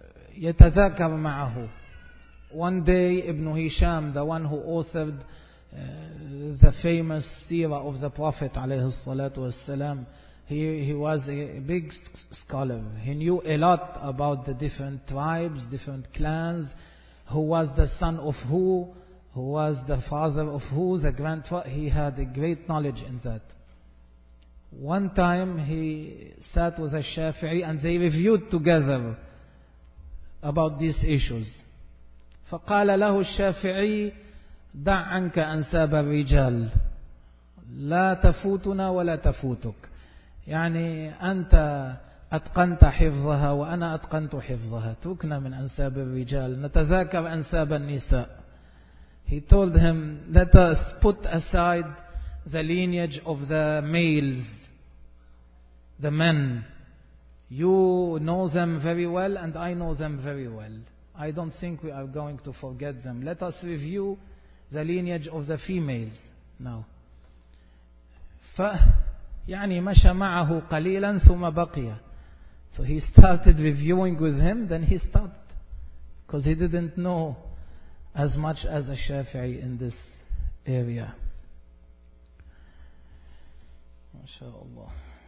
يتذاكر معه. One day Ibn Hisham, the one who authored the famous seerah of the Prophet alayhi salatu wassalam. He, he was a big scholar. He knew a lot about the different tribes, different clans, who was the son of who, who was the father of who, the grandfather. He had a great knowledge in that. One time he sat with a Shafi'i and they reviewed together about these issues. فقال له الشافعي دع عنك أنساب الرجال لا تفوتنا ولا تفوتك. يعني أنت أتقنت حفظها وأنا أتقنت حفظها. اتركنا من أنساب الرجال نتذاكر أنساب النساء. He told him, let us put aside the lineage of the males, the men. You know them very well and I know them very well. I don't think we are going to forget them. Let us review the lineage of the females now. ف يعني مشى معه قليلا ثم بقي. So he started reviewing with him, then he stopped because he didn't know as much as a Shafi'i in this area. MashaAllah.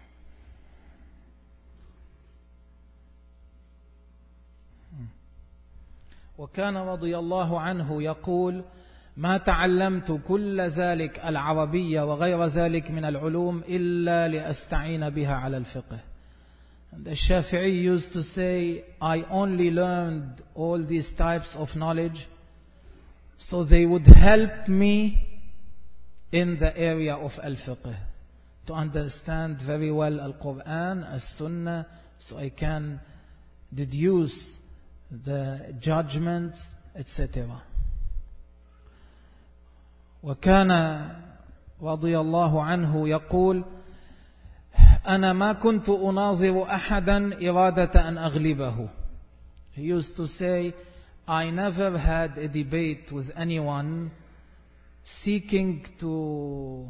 وكان رضي الله عنه يقول ما تعلمت كل ذلك العربية وغير ذلك من العلوم إلا لأستعين بها على الفقه. And the Shafi'i used to say, I only learned all these types of knowledge so they would help me in the area of al-fiqh, to understand very well al-Quran, as-Sunnah, so I can deduce the judgments, et cetera. وكان رضي الله عنه يقول أنا ما كنت أناظر أحدا إرادة أن أغلبه. He used to say, I never had a debate with anyone seeking to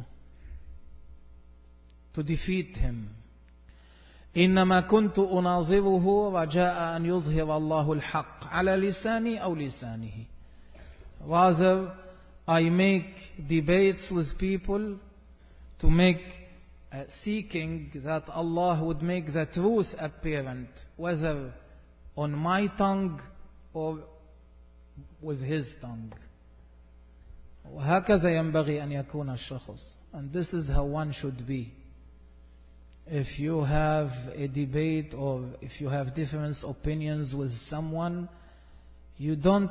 to defeat him. إنما كنت أناظره رجاء أن يظهر الله الحق على لساني أو لسانه. Rather, I make debates with people to make uh, seeking that Allah would make the truth apparent, whether on my tongue or with his tongue. وهكذا ينبغي أن يكون الشخص. And this is how one should be. If you have a debate or if you have different opinions with someone, you don't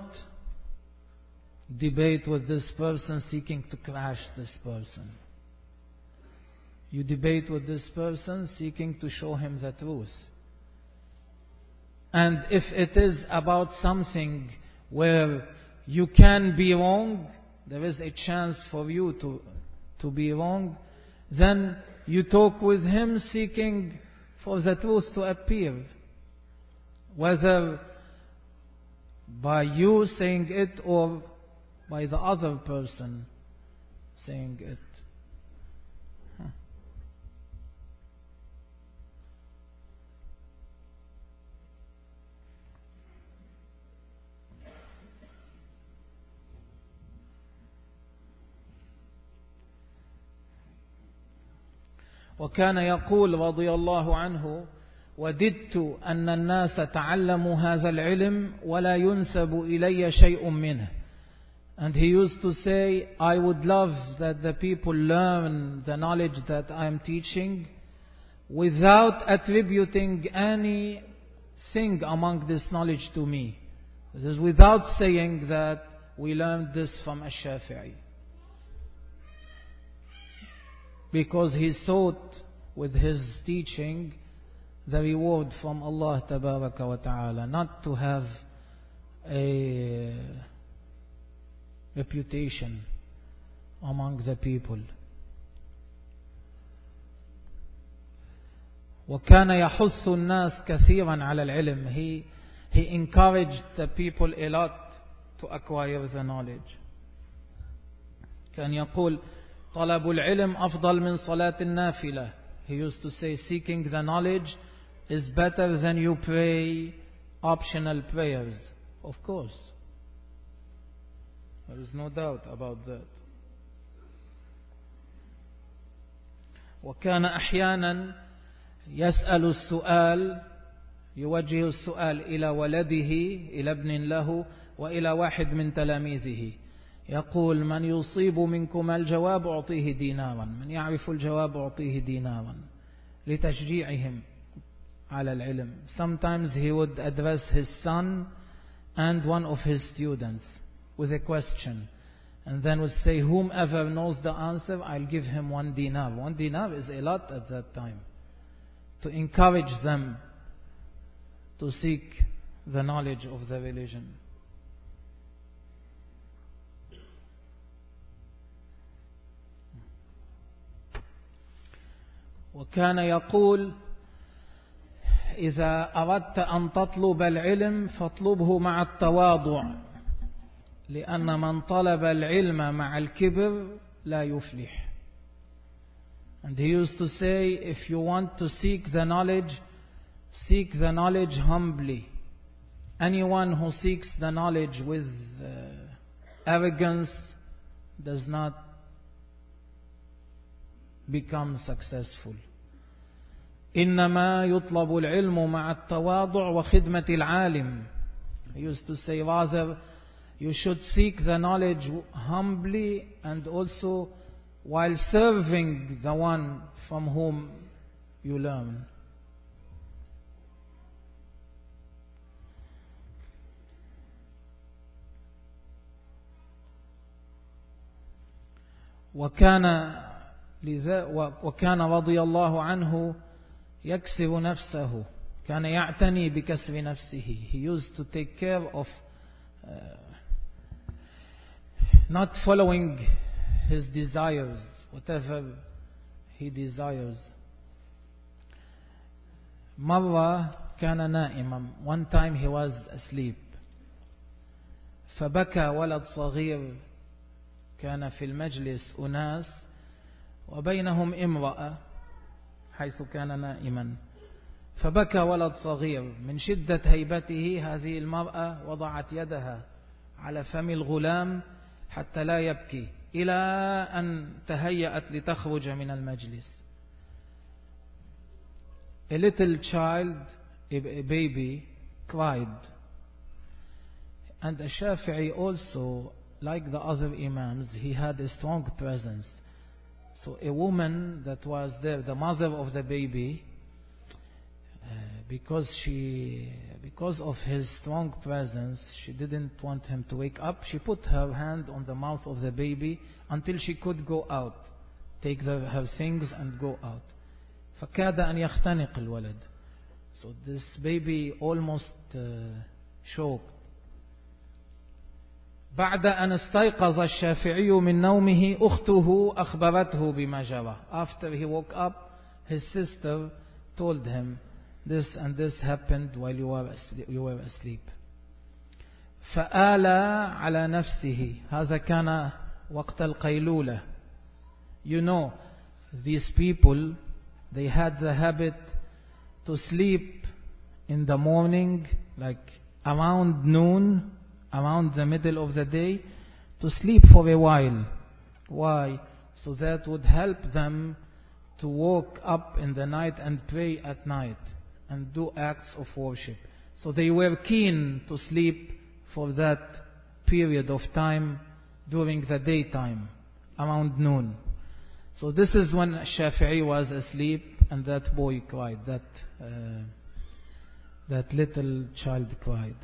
debate with this person seeking to crash this person. You debate with this person seeking to show him the truth. And if it is about something where you can be wrong, there is a chance for you to, to be wrong, then you talk with him seeking for the truth to appear. Whether by you saying it or by the other person saying it. Huh. وكان يقول رضي الله عنه وددت أن الناس تعلموا هذا العلم ولا ينسب إلي شيء منه. And he used to say, I would love that the people learn the knowledge that I am teaching without attributing anything among this knowledge to me. This is without saying that we learned this from Ash-Shafi'i. Because he sought with his teaching the reward from Allah Tabaraka wa Ta'ala, not to have a reputation among the people. وكان يحث الناس كثيرا على العلم. He, he encouraged the people a lot to acquire the knowledge. كان يقول طلب العلم أفضل من صلاة النافلة. He used to say seeking the knowledge is better than you pray optional prayers. Of course. There is no doubt about that. وكان أحيانا يسأل السؤال، يوجه السؤال إلى ولده، إلى ابن له وإلى واحد من تلاميذه، يقول: من يصيب منكم الجواب أعطيه دينارا، من يعرف الجواب أعطيه دينارا، لتشجيعهم على العلم. Sometimes he would address his son and one of his students with a question, and then would say, whomever knows the answer, I'll give him one dinar. One dinar is a lot at that time, to encourage them to seek the knowledge of the religion. وكان يقول: إذا أردت أن تطلب العلم فاطلبه مع التواضع، لأن من طلب العلم مع الكبر لا يفلح. And he used to say, if you want to seek the knowledge, seek the knowledge humbly. Anyone who seeks the knowledge with uh, arrogance does not become successful. إنما يطلب العلم مع التواضع وخدمة العالم. He used to say, rather, you should seek the knowledge humbly and also while serving the one from whom you learn. وكان وكان رضي الله عنه يكسب نفسه، كان يعتني بكسب نفسه. He used to take care of uh, not following his desires, whatever he desires. مرة كان نائما. One time he was asleep. فبكى ولد صغير. كان في المجلس أناس وبينهم امرأة حيث كان نائما. فبكى ولد صغير. من شدة هيبته هذه المرأة وضعت يدها على فم الغلام حتى لا يبكي، إلى أن تهيأت لتخرج من المجلس. A little child, a baby, cried. And Shafi'i also, like the other imams, he had a strong presence. So a woman that was there, the mother of the baby, uh, because she, because of his strong presence, she didn't want him to wake up. She put her hand on the mouth of the baby until she could go out, take the, her things and go out. فكاد أن يختنق الولد. So this baby almost uh, choked. بعد أن استيقظ الشافعي من نومه أخته أخبرته بما جرى. After he woke up, his sister told him, this and this happened while you were asleep. You were asleep. فآل على نفسه. هذا كان وقت القيلولة. You know, these people, they had the habit to sleep in the morning, like around noon, around the middle of the day, to sleep for a while. Why? So that would help them to wake up in the night and pray at night and do acts of worship. So they were keen to sleep for that period of time during the daytime, around noon. So this is when Shafi'i was asleep and that boy cried, that uh, that little child cried.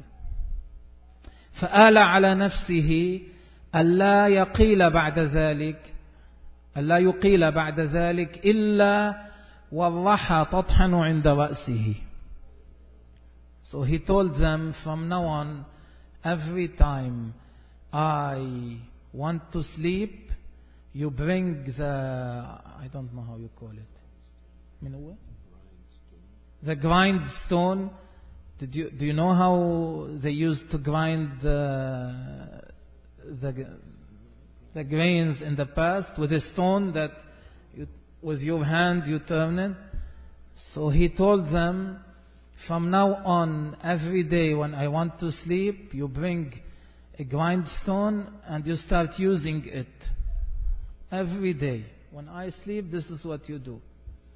فآل على نفسه ألا يقيل بعد ذلك ألا يقيل بعد ذلك إلا والرحى تطحن عند رأسه. So he told them, from now on, every time I want to sleep, you bring the, I don't know how you call it, the grindstone. Did you, do you know how they used to grind the, the, the grains in the past? With a stone that you, with your hand you turn it. So he told them, from now on, every day when I want to sleep, you bring a grindstone and you start using it every day. when I sleep, this is what you do.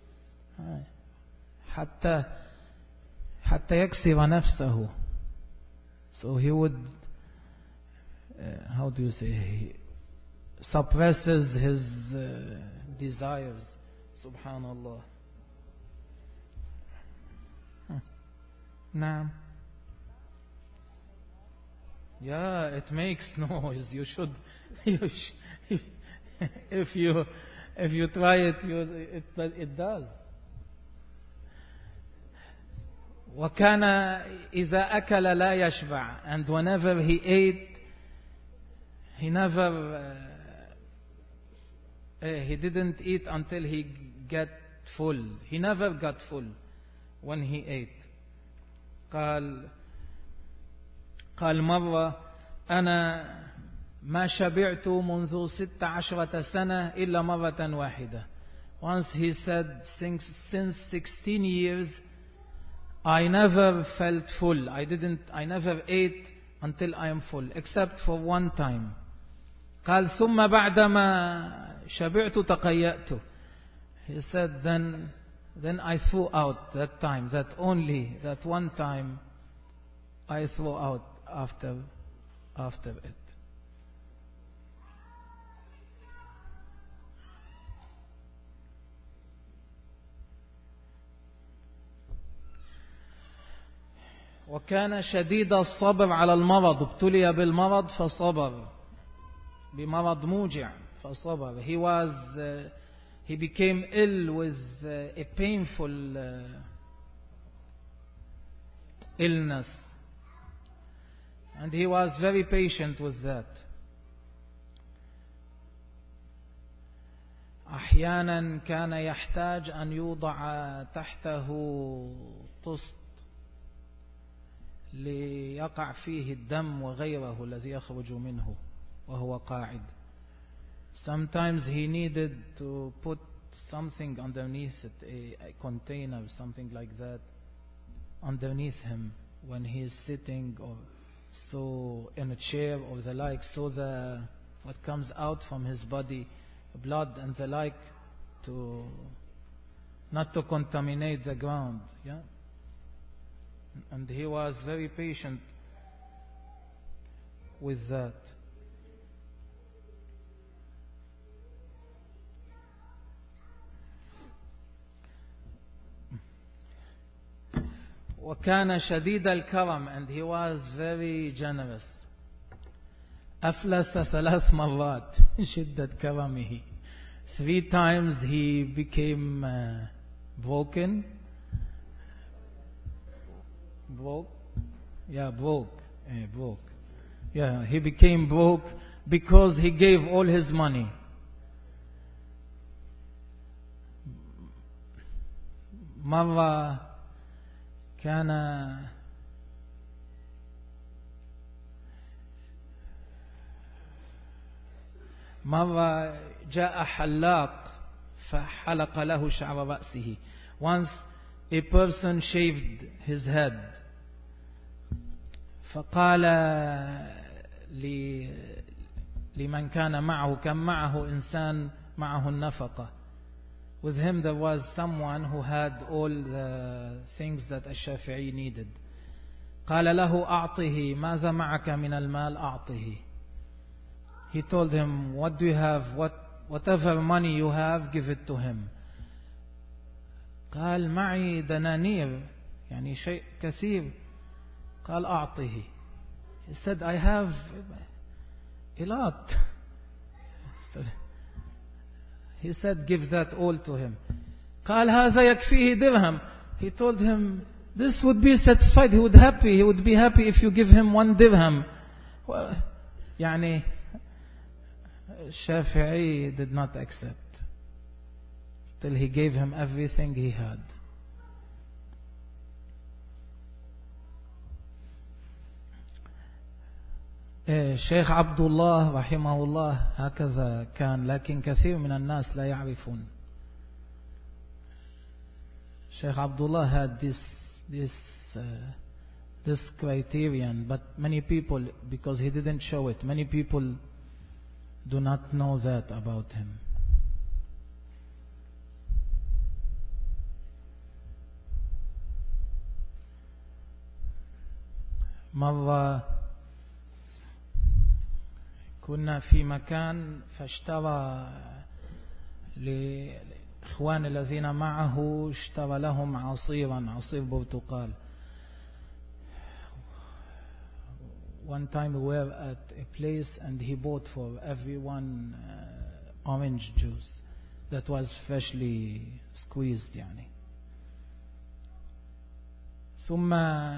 حتى حتى يكسر نفسه. So he would, uh, how do you say, he suppresses his uh, desires. Subhanallah. Hmm. Naam. Yeah, it makes noise. You should, you sh- if you if you try it, you, it it does. وكان إذا أكل لا يشبع, and whenever he ate, he never uh, he didn't eat until he get full. He never got full when he ate. قال قال مرة أنا ما شبعت منذ ست عشرة سنة إلا مرة واحدة. Once he said, since, since sixteen years I never felt full. I didn't, I never ate until I am full, except for one time. قال ثم بعدما شبعت تقيأت. He said, then, then I threw out that time, that only, that one time I threw out after, after it. وكان شديد الصبر على المرض. ابتلي بالمرض فصبر. بمرض موجع فصبر. He was, uh, he became ill with uh, a painful uh, illness. And he was very patient with that. أحيانا كان يحتاج أن يوضع تحته طست ليقع فيه الدم وغيره الذي يخرج منه وهو قاعد. Sometimes he needed to put something underneath it, a, a container, something like that, underneath him when he is sitting or so in a chair or the like, so the what comes out from his body, blood and the like, to not to contaminate the ground. Yeah. And he was very patient with that. وكان شديد الكرم, and he was very generous. أفلس ثلاث مرات شدة كرمه. Three times he became uh, broken. Broke? Yeah, broke. Yeah, broke. Yeah, he became broke because he gave all his money. مرة كان مرة جاء حلاق فحلق له شعر رأسه. Once a person shaved his head. فقال لمن كان معه, كان معه إنسان معه النفقة. With him there was someone who had all the things that الشافعي needed. قال له أعطه, ماذا معك من المال أعطه. He told him, what do you have, what, whatever money you have, give it to him. قال معي دنانير, يعني شيء كثير. قال أعطه. He said, I have a lot. He said, give that all to him. قال هذا يكفيه درهم. He told him, this would be satisfied. He would happy. He would be happy if you give him one dirham. Well, يعني Shafi'i did not accept till he gave him everything he had. الشيخ عبد الله رحمه الله هكذا كان, لكن كثير من الناس لا يعرفون. Sheikh Abdullah had this this uh, this criterion, but many people, because he didn't show it, many people do not know that about him. مرة كنا في مكان فاشترى لإخوان الذين معه اشترى لهم عصيرا عصير برتقال. One time we were at a place and he bought for everyone uh, orange juice that was freshly squeezed يعني. ثم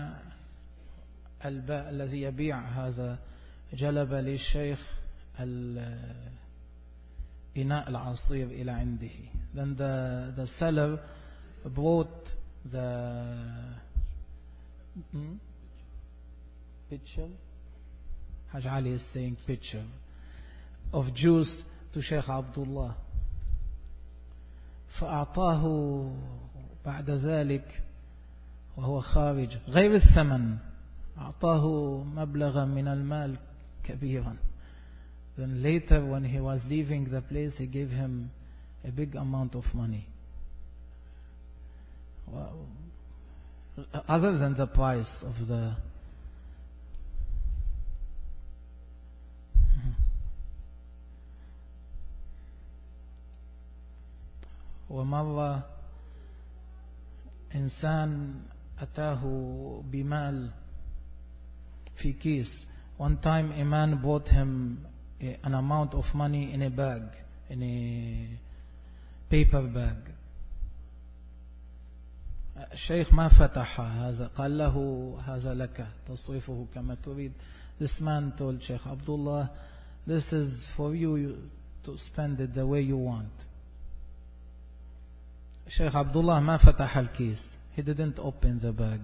الباء الذي يبيع هذا جلب للشيخ إناء العصير إلى عنده. Then the, the seller brought the hmm, pitcher, Haj Ali is saying pitcher of juice to Sheikh Abdullah. فأعطاه بعد ذلك وهو خارج غير الثمن، أعطاه مبلغا من المال كبيرا. Then later when he was leaving the place he gave him a big amount of money, other than the price of the ومرة إنسان أتاه بمال في كيس. One time a man brought him an amount of money in a bag, in a paper bag. الشيخ ما فتح هذا، قال له هذا لك تصرفه كما تريد. This man told Sheikh Abdullah, this is for you to spend it the way you want. Sheikh Abdullah ما فتح الكيس. He didn't open the bag.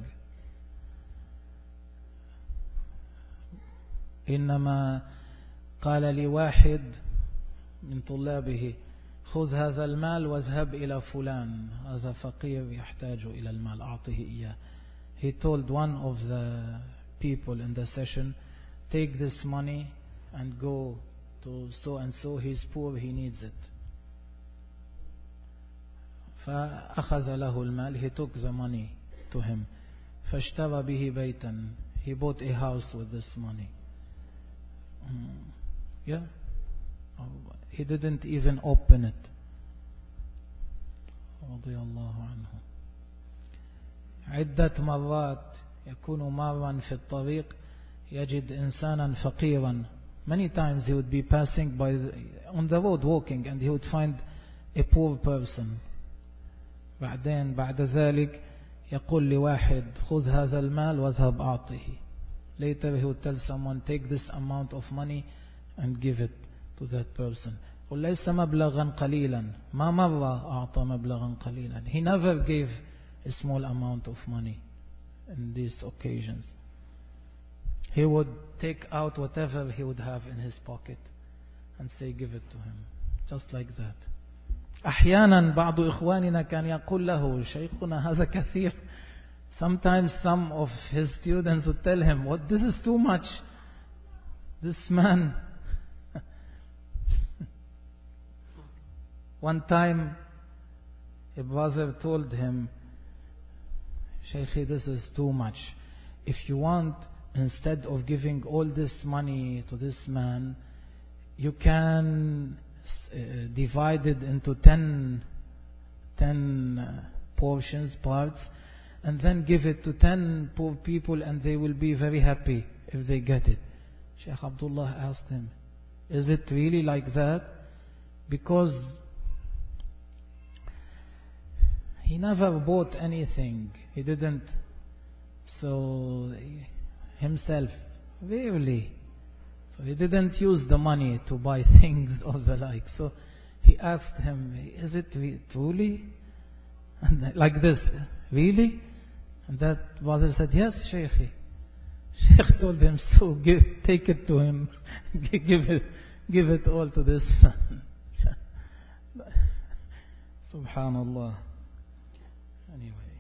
إنما قال لواحد من طلابه خذ هذا المال واذهب إلى فلان، هذا فقير يحتاج إلى المال أعطه إياه. He told one of the people in the session, take this money and go to so and so, he's poor, he needs it. فأخذ له المال, he took the money to him. فاشترى به بيتا, he bought a house with this money. Yeah, he didn't even open it. رضي الله عنه. عدة مرات يكون مارا في الطريق يجد إنسانا فقيرا. Many times he would be passing by the, on the road walking, and he would find a poor person. بعدين بعد ذلك يقول لواحد خذ هذا المال واذهب أعطه. Later he would tell someone, take this amount of money and give it to that person. وليس مبلغا قليلا, ما مرة أعطى مبلغا قليلا. He never gave a small amount of money in these occasions. He would take out whatever he would have in his pocket and say give it to him, just like that. أحيانا بعض إخواننا كان يقول له شيخنا هذا كثير. Sometimes some of his students would tell him, what, this is too much. This man. One time a brother told him, Shaykhi, this is too much. If you want, instead of giving all this money to this man, you can uh, divide it into ten, ten uh, portions, parts, and then give it to ten poor people, and they will be very happy if they get it. Shaykh Abdullah asked him, is it really like that? Because he never bought anything. He didn't. So himself, really. So he didn't use the money to buy things or the like. So he asked him, is it truly? And like this, really? And that brother said, yes, Shaykh. Shaykh told him, so give, take it to him. give it, give it all to this man. Subhanallah. Anyway,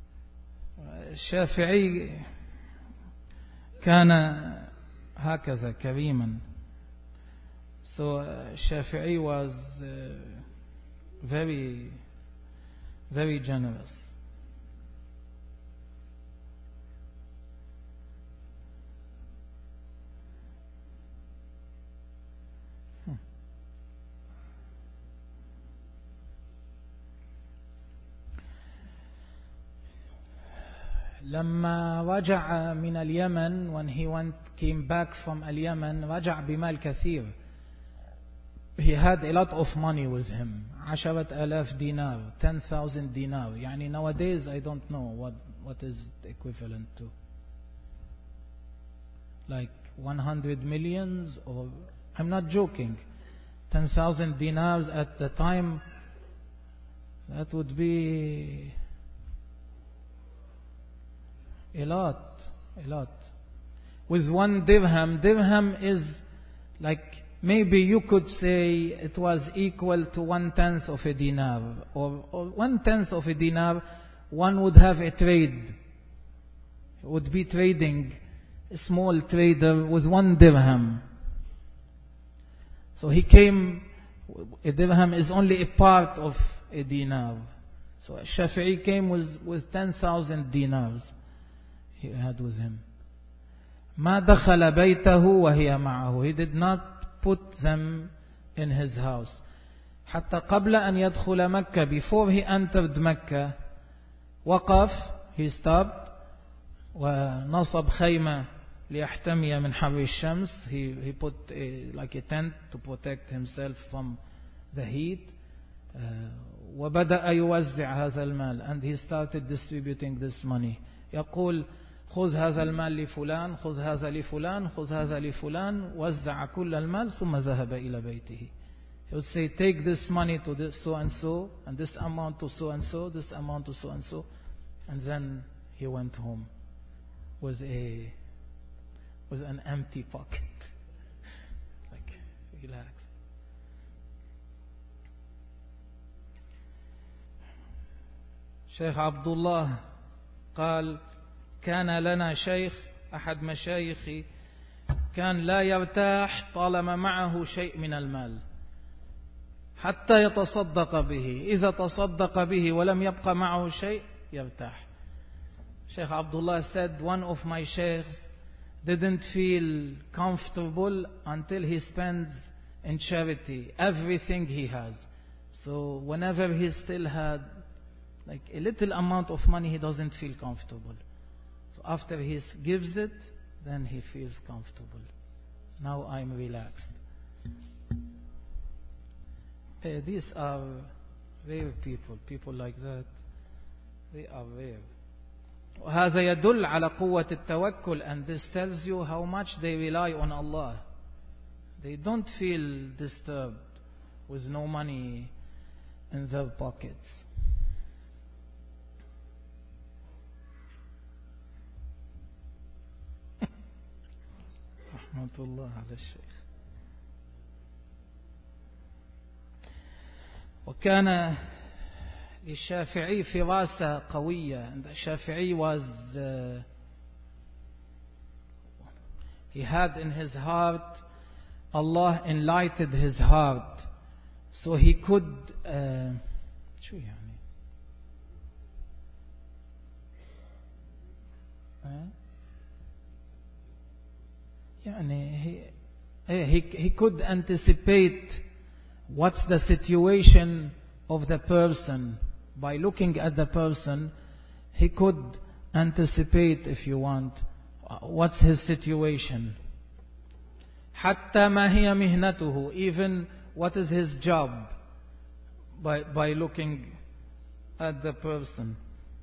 الشافعي كان هكذا كريما. So الشافعي was uh, very, very generous. لما رجع من اليمن, when he went came back from اليمن, رجع بمال كثير. He had a lot of money with him. عشرة آلاف دينار, ten thousand dinar. يعني nowadays I don't know what what is equivalent to. Like one hundred millions, or I'm not joking. ten thousand dinars at the time, that would be a lot, a lot. With one dirham, dirham is like, maybe you could say it was equal to one tenth of a dinar, or, or one tenth of a dinar. One would have a trade, would be trading, a small trader with one dirham. So he came, a dirham is only a part of a dinar. So Shafi'i came with, with ten thousand dinars he had with him. ما دخل بيته وهي معه. He did not put them in his house. حتى قبل أن يدخل مكة, before he entered Mecca, وقف, he stopped, ونصب خيمة ليحتمي من حر الشمس. He, he put a, like a tent to protect himself from the heat. uh, وبدأ يوزع هذا المال, and he started distributing this money. يقول خذ هذا المال لفلان, خذ هذا لفلان, خذ هذا لفلان. وزع كل المال ثم ذهب إلى بيته. He would say, take this money to this so and so, and this amount to so and so, this amount to so and so. And then he went home with a with an empty pocket. Like, relax. شيخ عبد الله قال كان لنا شيخ, أحد مشايخي, كان لا يرتاح طالما معه شيء من المال حتى يتصدق به. إذا تصدق به ولم يبقى معه شيء يرتاح. Sheikh Abdullah said one of my sheikhs didn't feel comfortable until he spends in charity everything he has. So whenever he still had like a little amount of money, he doesn't feel comfortable. So after he gives it, then he feels comfortable. Now I'm relaxed. Uh, these are rare people. People like that, they are rare. وهذا يدل على قوة التوكل, and this tells you how much they rely on Allah. They don't feel disturbed with no money in their pockets. رحمة الله على الشيخ. وكان للشافعي فراسة قوية. الشافعي was uh, he had in his heart, Allah enlightened his heart, so he could uh, شو يعني يعني he, he, he could anticipate what's the situation of the person. By looking at the person, he could anticipate, if you want, what's his situation. حتى ما هي مهنته, even what is his job, by, by looking at the person.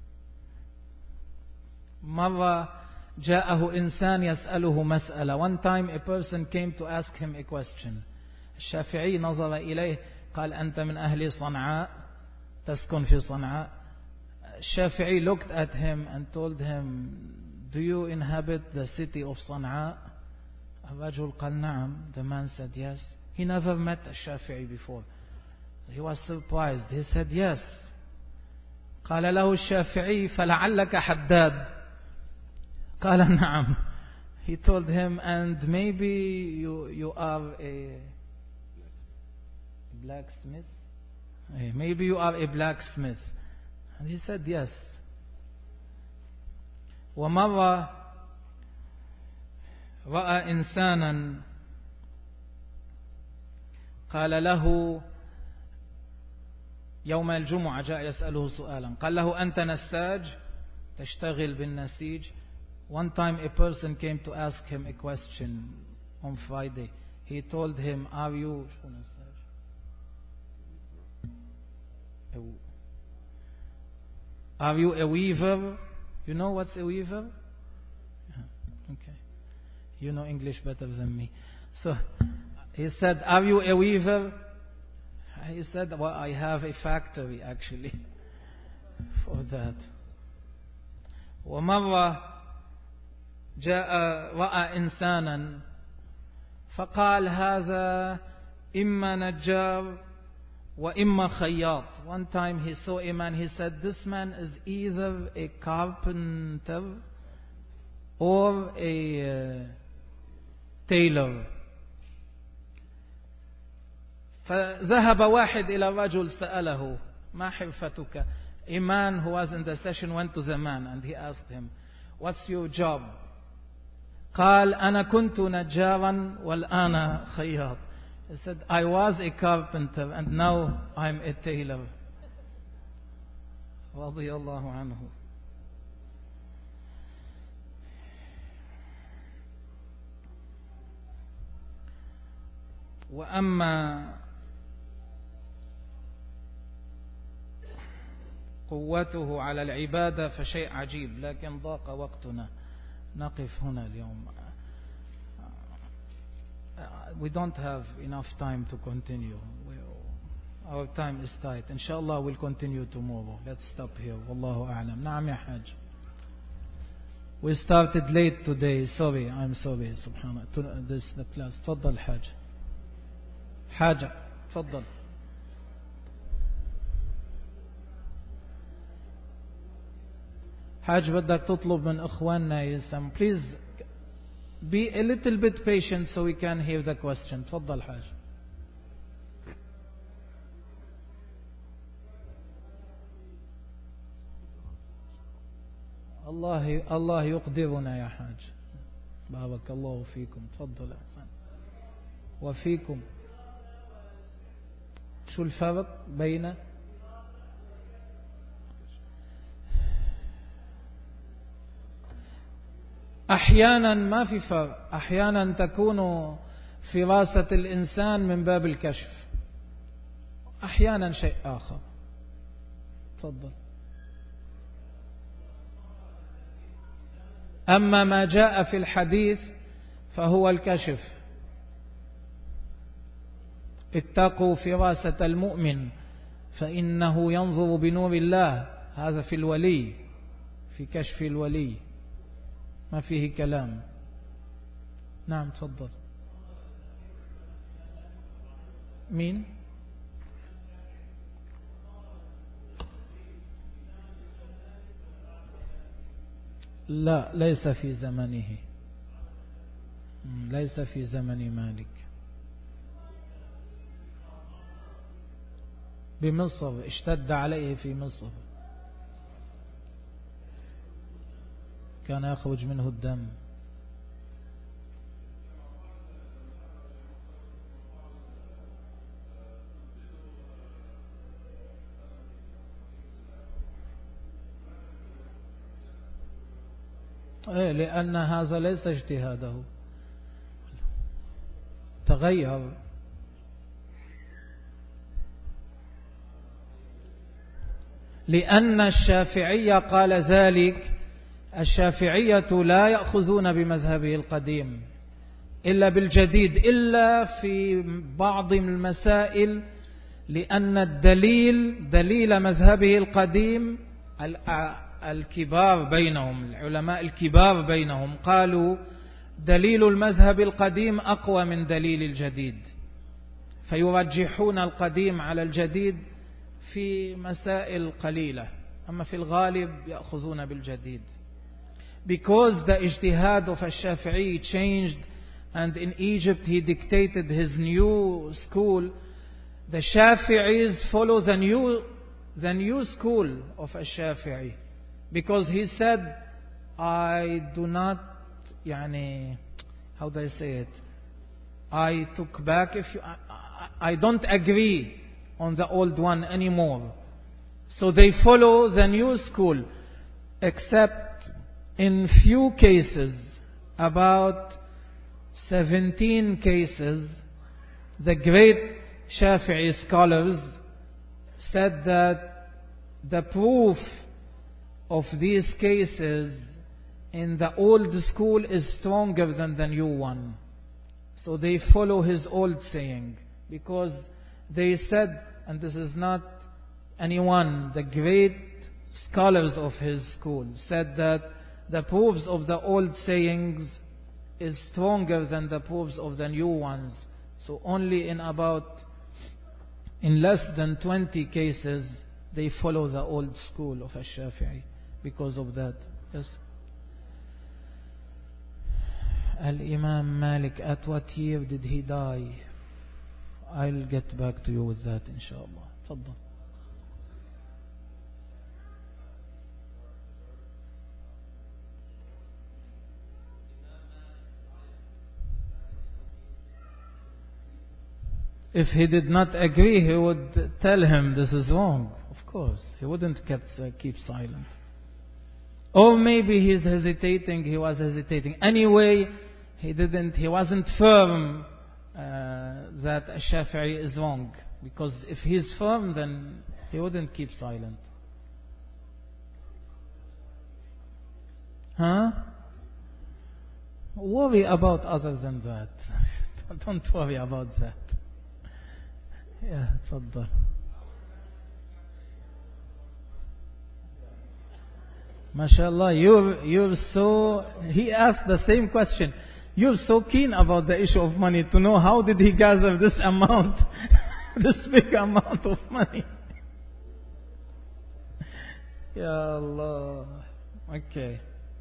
مرة جاءه إنسان يسأله مسألة. One time a person came to ask him a question. الشافعي نظر إليه قال أنت من أهل صنعاء, تسكن في صنعاء. الشافعي looked at him and told him, do you inhabit the city of صنعاء? الرجل قال نعم. The man said yes. He never met الشافعي before. He was surprised. He said yes. قال له الشافعي فلعلك حداد. قال نعم. He told him, and maybe you, you are a blacksmith? Maybe you are a blacksmith. And he said yes. ومرة رأى إنسانا قال له يوم الجمعة, جاء يسأله سؤالا, قال له أنت نساج؟ تشتغل بالنسيج. One time a person came to ask him a question on Friday. He told him, are you are you a weaver? You know what's a weaver? Yeah. Okay. You know English better than me. So he said, are you a weaver? He said, well, I have a factory actually for that. ومرة جاء رأى إنسانا فقال هذا إما نجار وإما خياط. One time he saw a man, he said, this man is either a carpenter or a uh, tailor. فذهب واحد إلى رجل سأله ما حرفتك. A man who was in the session went to the man and he asked him, what's your job? قال أنا كنت نجارا والآن خياط. He said, I was a carpenter and now I'm a tailor. رضي الله عنه. وأما قوته على العبادة فشيء عجيب، لكن ضاق وقتنا، نقف هنا اليوم. We don't have enough time to continue. Our time is tight. Inshallah we'll continue tomorrow. Let's stop here. والله أعلم. نعم يا حاج. We started late today. Sorry, I'm sorry. سبحان this the class. تفضل حاج. حاجة تفضل. حاج بدك تطلب من إخواننا يسم. Please be a little bit patient so we can hear the question. تفضل حاج. الله الله يقدرنا يا حاج. بارك الله فيكم. تفضل أحسن. وفيكم. شو الفرق بين أحيانا ما في فرق. أحيانا تكون فراسة الإنسان من باب الكشف، أحيانا شيء آخر. تفضل. أما ما جاء في الحديث فهو الكشف. اتقوا فراسة المؤمن فإنه ينظر بنور الله. هذا في الولي، في كشف الولي، ما فيه كلام. نعم تفضل. مين؟ لا، ليس في زمنه، ليس في زمن مالك. بمصر اشتد عليه، في مصر كان يخرج منه الدم. إيه، لأن هذا ليس اجتهاده، تغير. لأن الشافعية قال ذلك. الشافعية لا يأخذون بمذهبه القديم إلا بالجديد، إلا في بعض المسائل، لأن الدليل دليل مذهبه القديم. الكبار بينهم، العلماء الكبار بينهم قالوا دليل المذهب القديم أقوى من دليل الجديد، فيرجحون القديم على الجديد في مسائل قليلة، أما في الغالب يأخذون بالجديد. Because the ijtihad of al-Shafi'i changed, and in Egypt he dictated his new school, the Shafi'is follow the new the new school of al-Shafi'i, because he said, I do not, يعني, how do I say it? I took back, if you, I, I, I don't agree on the old one anymore. So they follow the new school. except in few cases, about seventeen cases, the great Shafi'i scholars said that the proof of these cases in the old school is stronger than the new one. So they follow his old saying, because they said, and this is not anyone, the great scholars of his school said that the proofs of the old sayings is stronger than the proofs of the new ones. So only in about, in less than twenty cases, they follow the old school of Ash-Shafi'i because of that. Yes. Al-Imam Malik, at what year did he die? I'll get back to you with that, inshallah. Tfaddal. If he did not agree, he would tell him this is wrong. Of course, he wouldn't kept, uh, keep silent. Or maybe he's hesitating, he was hesitating. Anyway, he didn't, he wasn't firm uh, that Ash-Shafi'i is wrong. Because if he's firm, then he wouldn't keep silent. Huh? Worry about other than that. Don't worry about that. Yeah, تفضل. MashaAllah, you're, you're so, he asked the same question. You're so keen about the issue of money to know how did he gather this amount, this big amount of money. Ya Allah. Okay.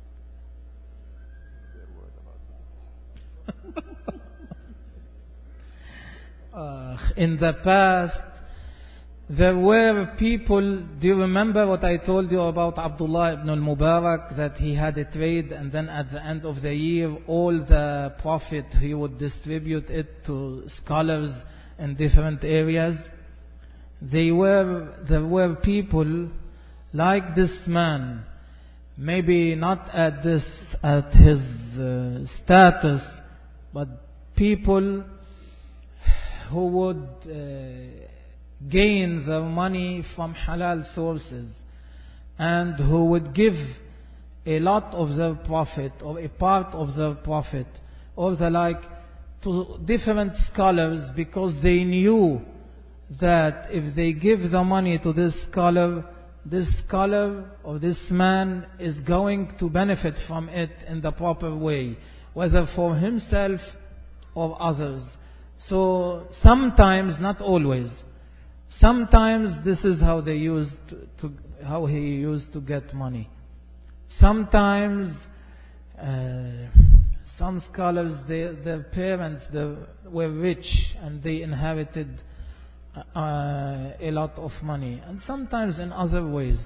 Uh, in the past, there were people, do you remember what I told you about Abdullah ibn al-Mubarak, that he had a trade and then at the end of the year, all the profit, he would distribute it to scholars in different areas? They were, there were people like this man, maybe not at this, at his uh, status, but people who would uh, gain their money from halal sources and who would give a lot of their profit or a part of their profit or the like to different scholars, because they knew that if they give the money to this scholar, this scholar or this man is going to benefit from it in the proper way, whether for himself or others. So sometimes, not always, sometimes this is how they used to, how he used to get money. Sometimes uh, some scholars, they, their parents they were rich and they inherited uh, a lot of money, and sometimes in other ways.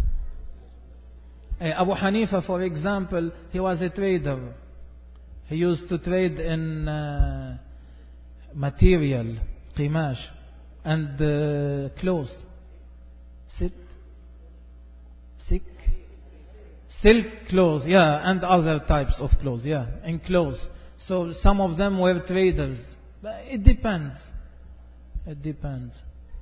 Uh, Abu Hanifa, for example, he was a trader. He used to trade in uh, material, qimash, and uh, clothes. Sit, sick, silk clothes, yeah, and other types of clothes, yeah, and clothes. So some of them were traders. But it depends. It depends.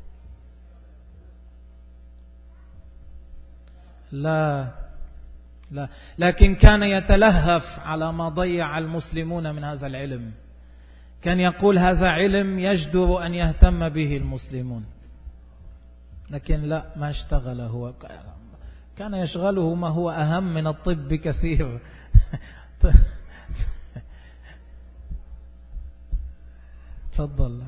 لا لا لكن كان يتلهف على ما ضيع المسلمون من هذا العلم. كان يقول هذا علم يجدر أن يهتم به المسلمون، لكن لا، ما اشتغل هو، كان يشغله ما هو أهم من الطب بكثير. تفضل.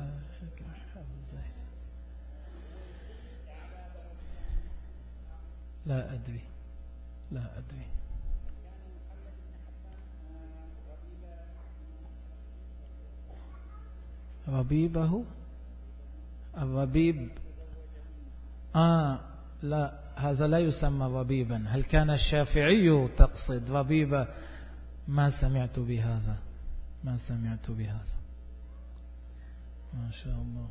لا أدري لا أدري ربيبه الربيب آه لا، هذا لا يسمى ربيبا. هل كان الشافعي تقصد ربيبة؟ ما سمعت بهذا، ما سمعت بهذا. ما شاء الله.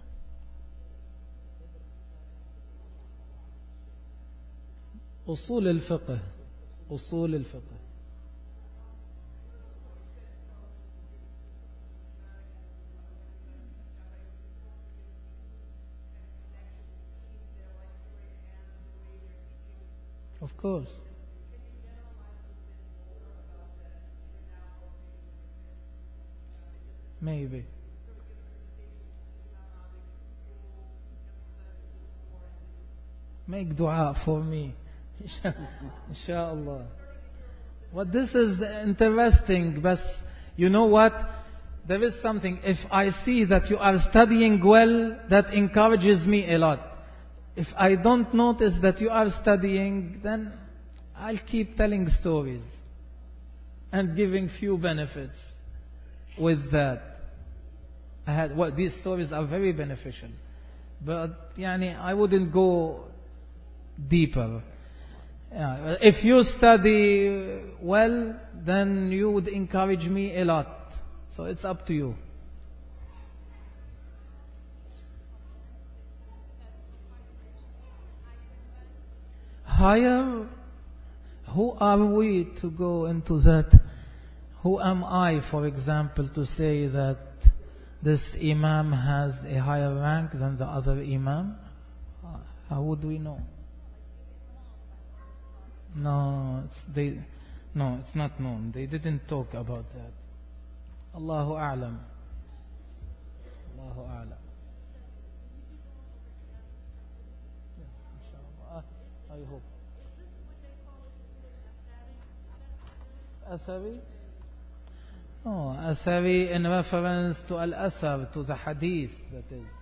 أصول الفقه، أصول الفقه. Of course. Maybe. Make dua for me. Inshallah. But this is interesting, but you know what? There is something. If I see that you are studying well, that encourages me a lot. If I don't notice that you are studying, then I'll keep telling stories and giving few benefits with that. I had, well, these stories are very beneficial, but yani, I wouldn't go deeper. Yeah, if you study well, then you would encourage me a lot. So it's up to you. Higher, who are we to go into that? Who am I, for example, to say that this Imam has a higher rank than the other Imam? How would we know? No, it's, they, no, it's not known. They didn't talk about that. Allahu A'lam. Allahu A'lam. Yes, inshallah. I hope. Athari? Oh, Athari in reference to Al-Athar, to the Hadith, that is.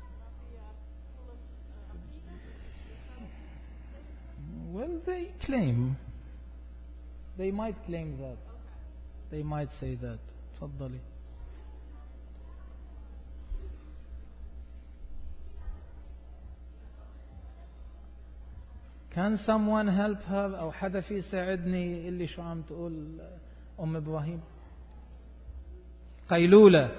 Well, they claim. They might claim that. They might say that. تفضلي. Can someone help her أو حدا في يساعدني اللي شو عم تقول أم إبراهيم؟ قيلولة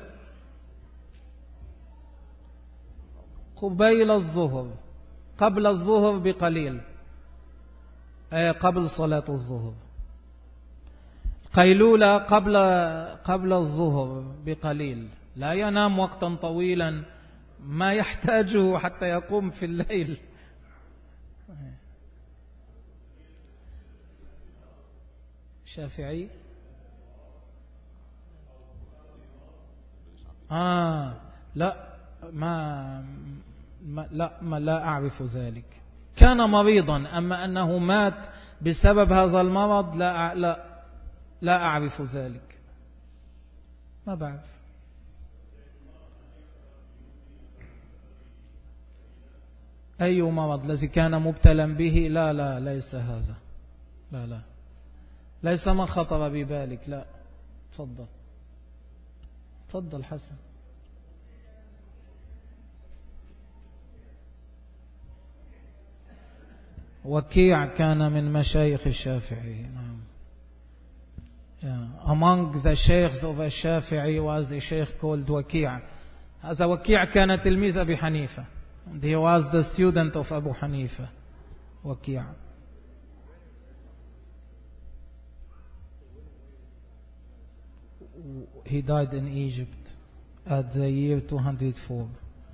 قبيل الظهر قبل الظهر بقليل، أي قبل صلاة الظهر. قيلولة قبل قبل الظهر بقليل، لا ينام وقتا طويلا ما يحتاجه حتى يقوم في الليل. شافعي. آه لا ما, ما لا ما لا أعرف ذلك. كان مريضا، أما أنه مات بسبب هذا المرض لا لا لا أعرف ذلك، ما بعرف. أي مرض الذي كان مبتلا به؟ لا لا ليس هذا، لا لا ليس ما خطر ببالك. لا تفضل تفضل حسن. وكيع كان من مشايخ الشافعي. نعم. Yeah. Among the sheikhs of الشافعي was a sheikh called وكيع. هذا وكيع كان تلميذ أبي حنيفة. And he was the student of Abu Hanifa. وكيع. He died in Egypt at the year two hundred four.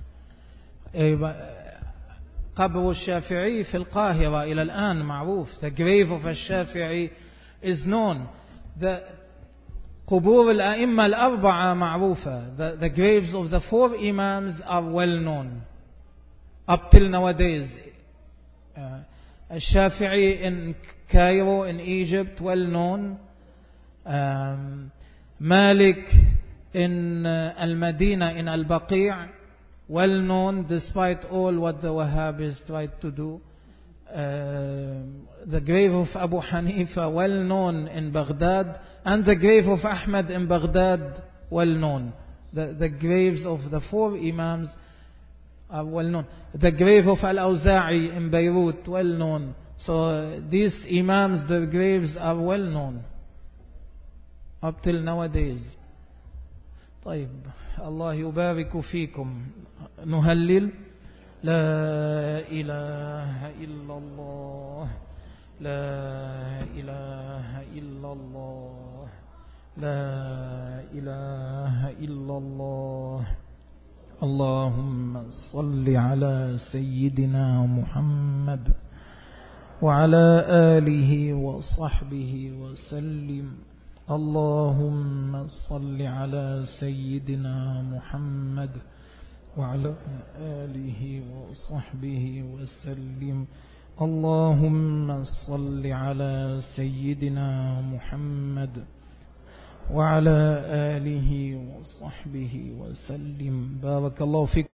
قبر الشافعي في القاهرة إلى الآن معروف. The grave of الشافعي is known. The قبور الأئمة الأربعة معروفة. The, the graves of the four imams are well known up till nowadays. uh, الشافعي in Cairo in Egypt well known. um, Malik in uh, Al-Madinah in Al-Baqi' well known, despite all what the Wahhabis tried to do. Uh, the grave of Abu Hanifa well known in Baghdad, and the grave of Ahmad in Baghdad well known. The, the graves of the four Imams are well known. The grave of Al-Awza'i in Beirut well known. So uh, these Imams, their graves are well known up till nowadays. طيب الله يبارك فيكم. نهلل لا إله إلا الله لا إله إلا الله لا إله إلا الله. اللهم صل على سيدنا محمد وعلى آله وصحبه وسلم. اللهم صل على سيدنا محمد وعلى آله وصحبه وسلم. اللهم صل على سيدنا محمد وعلى آله وصحبه وسلم. بارك الله فيك.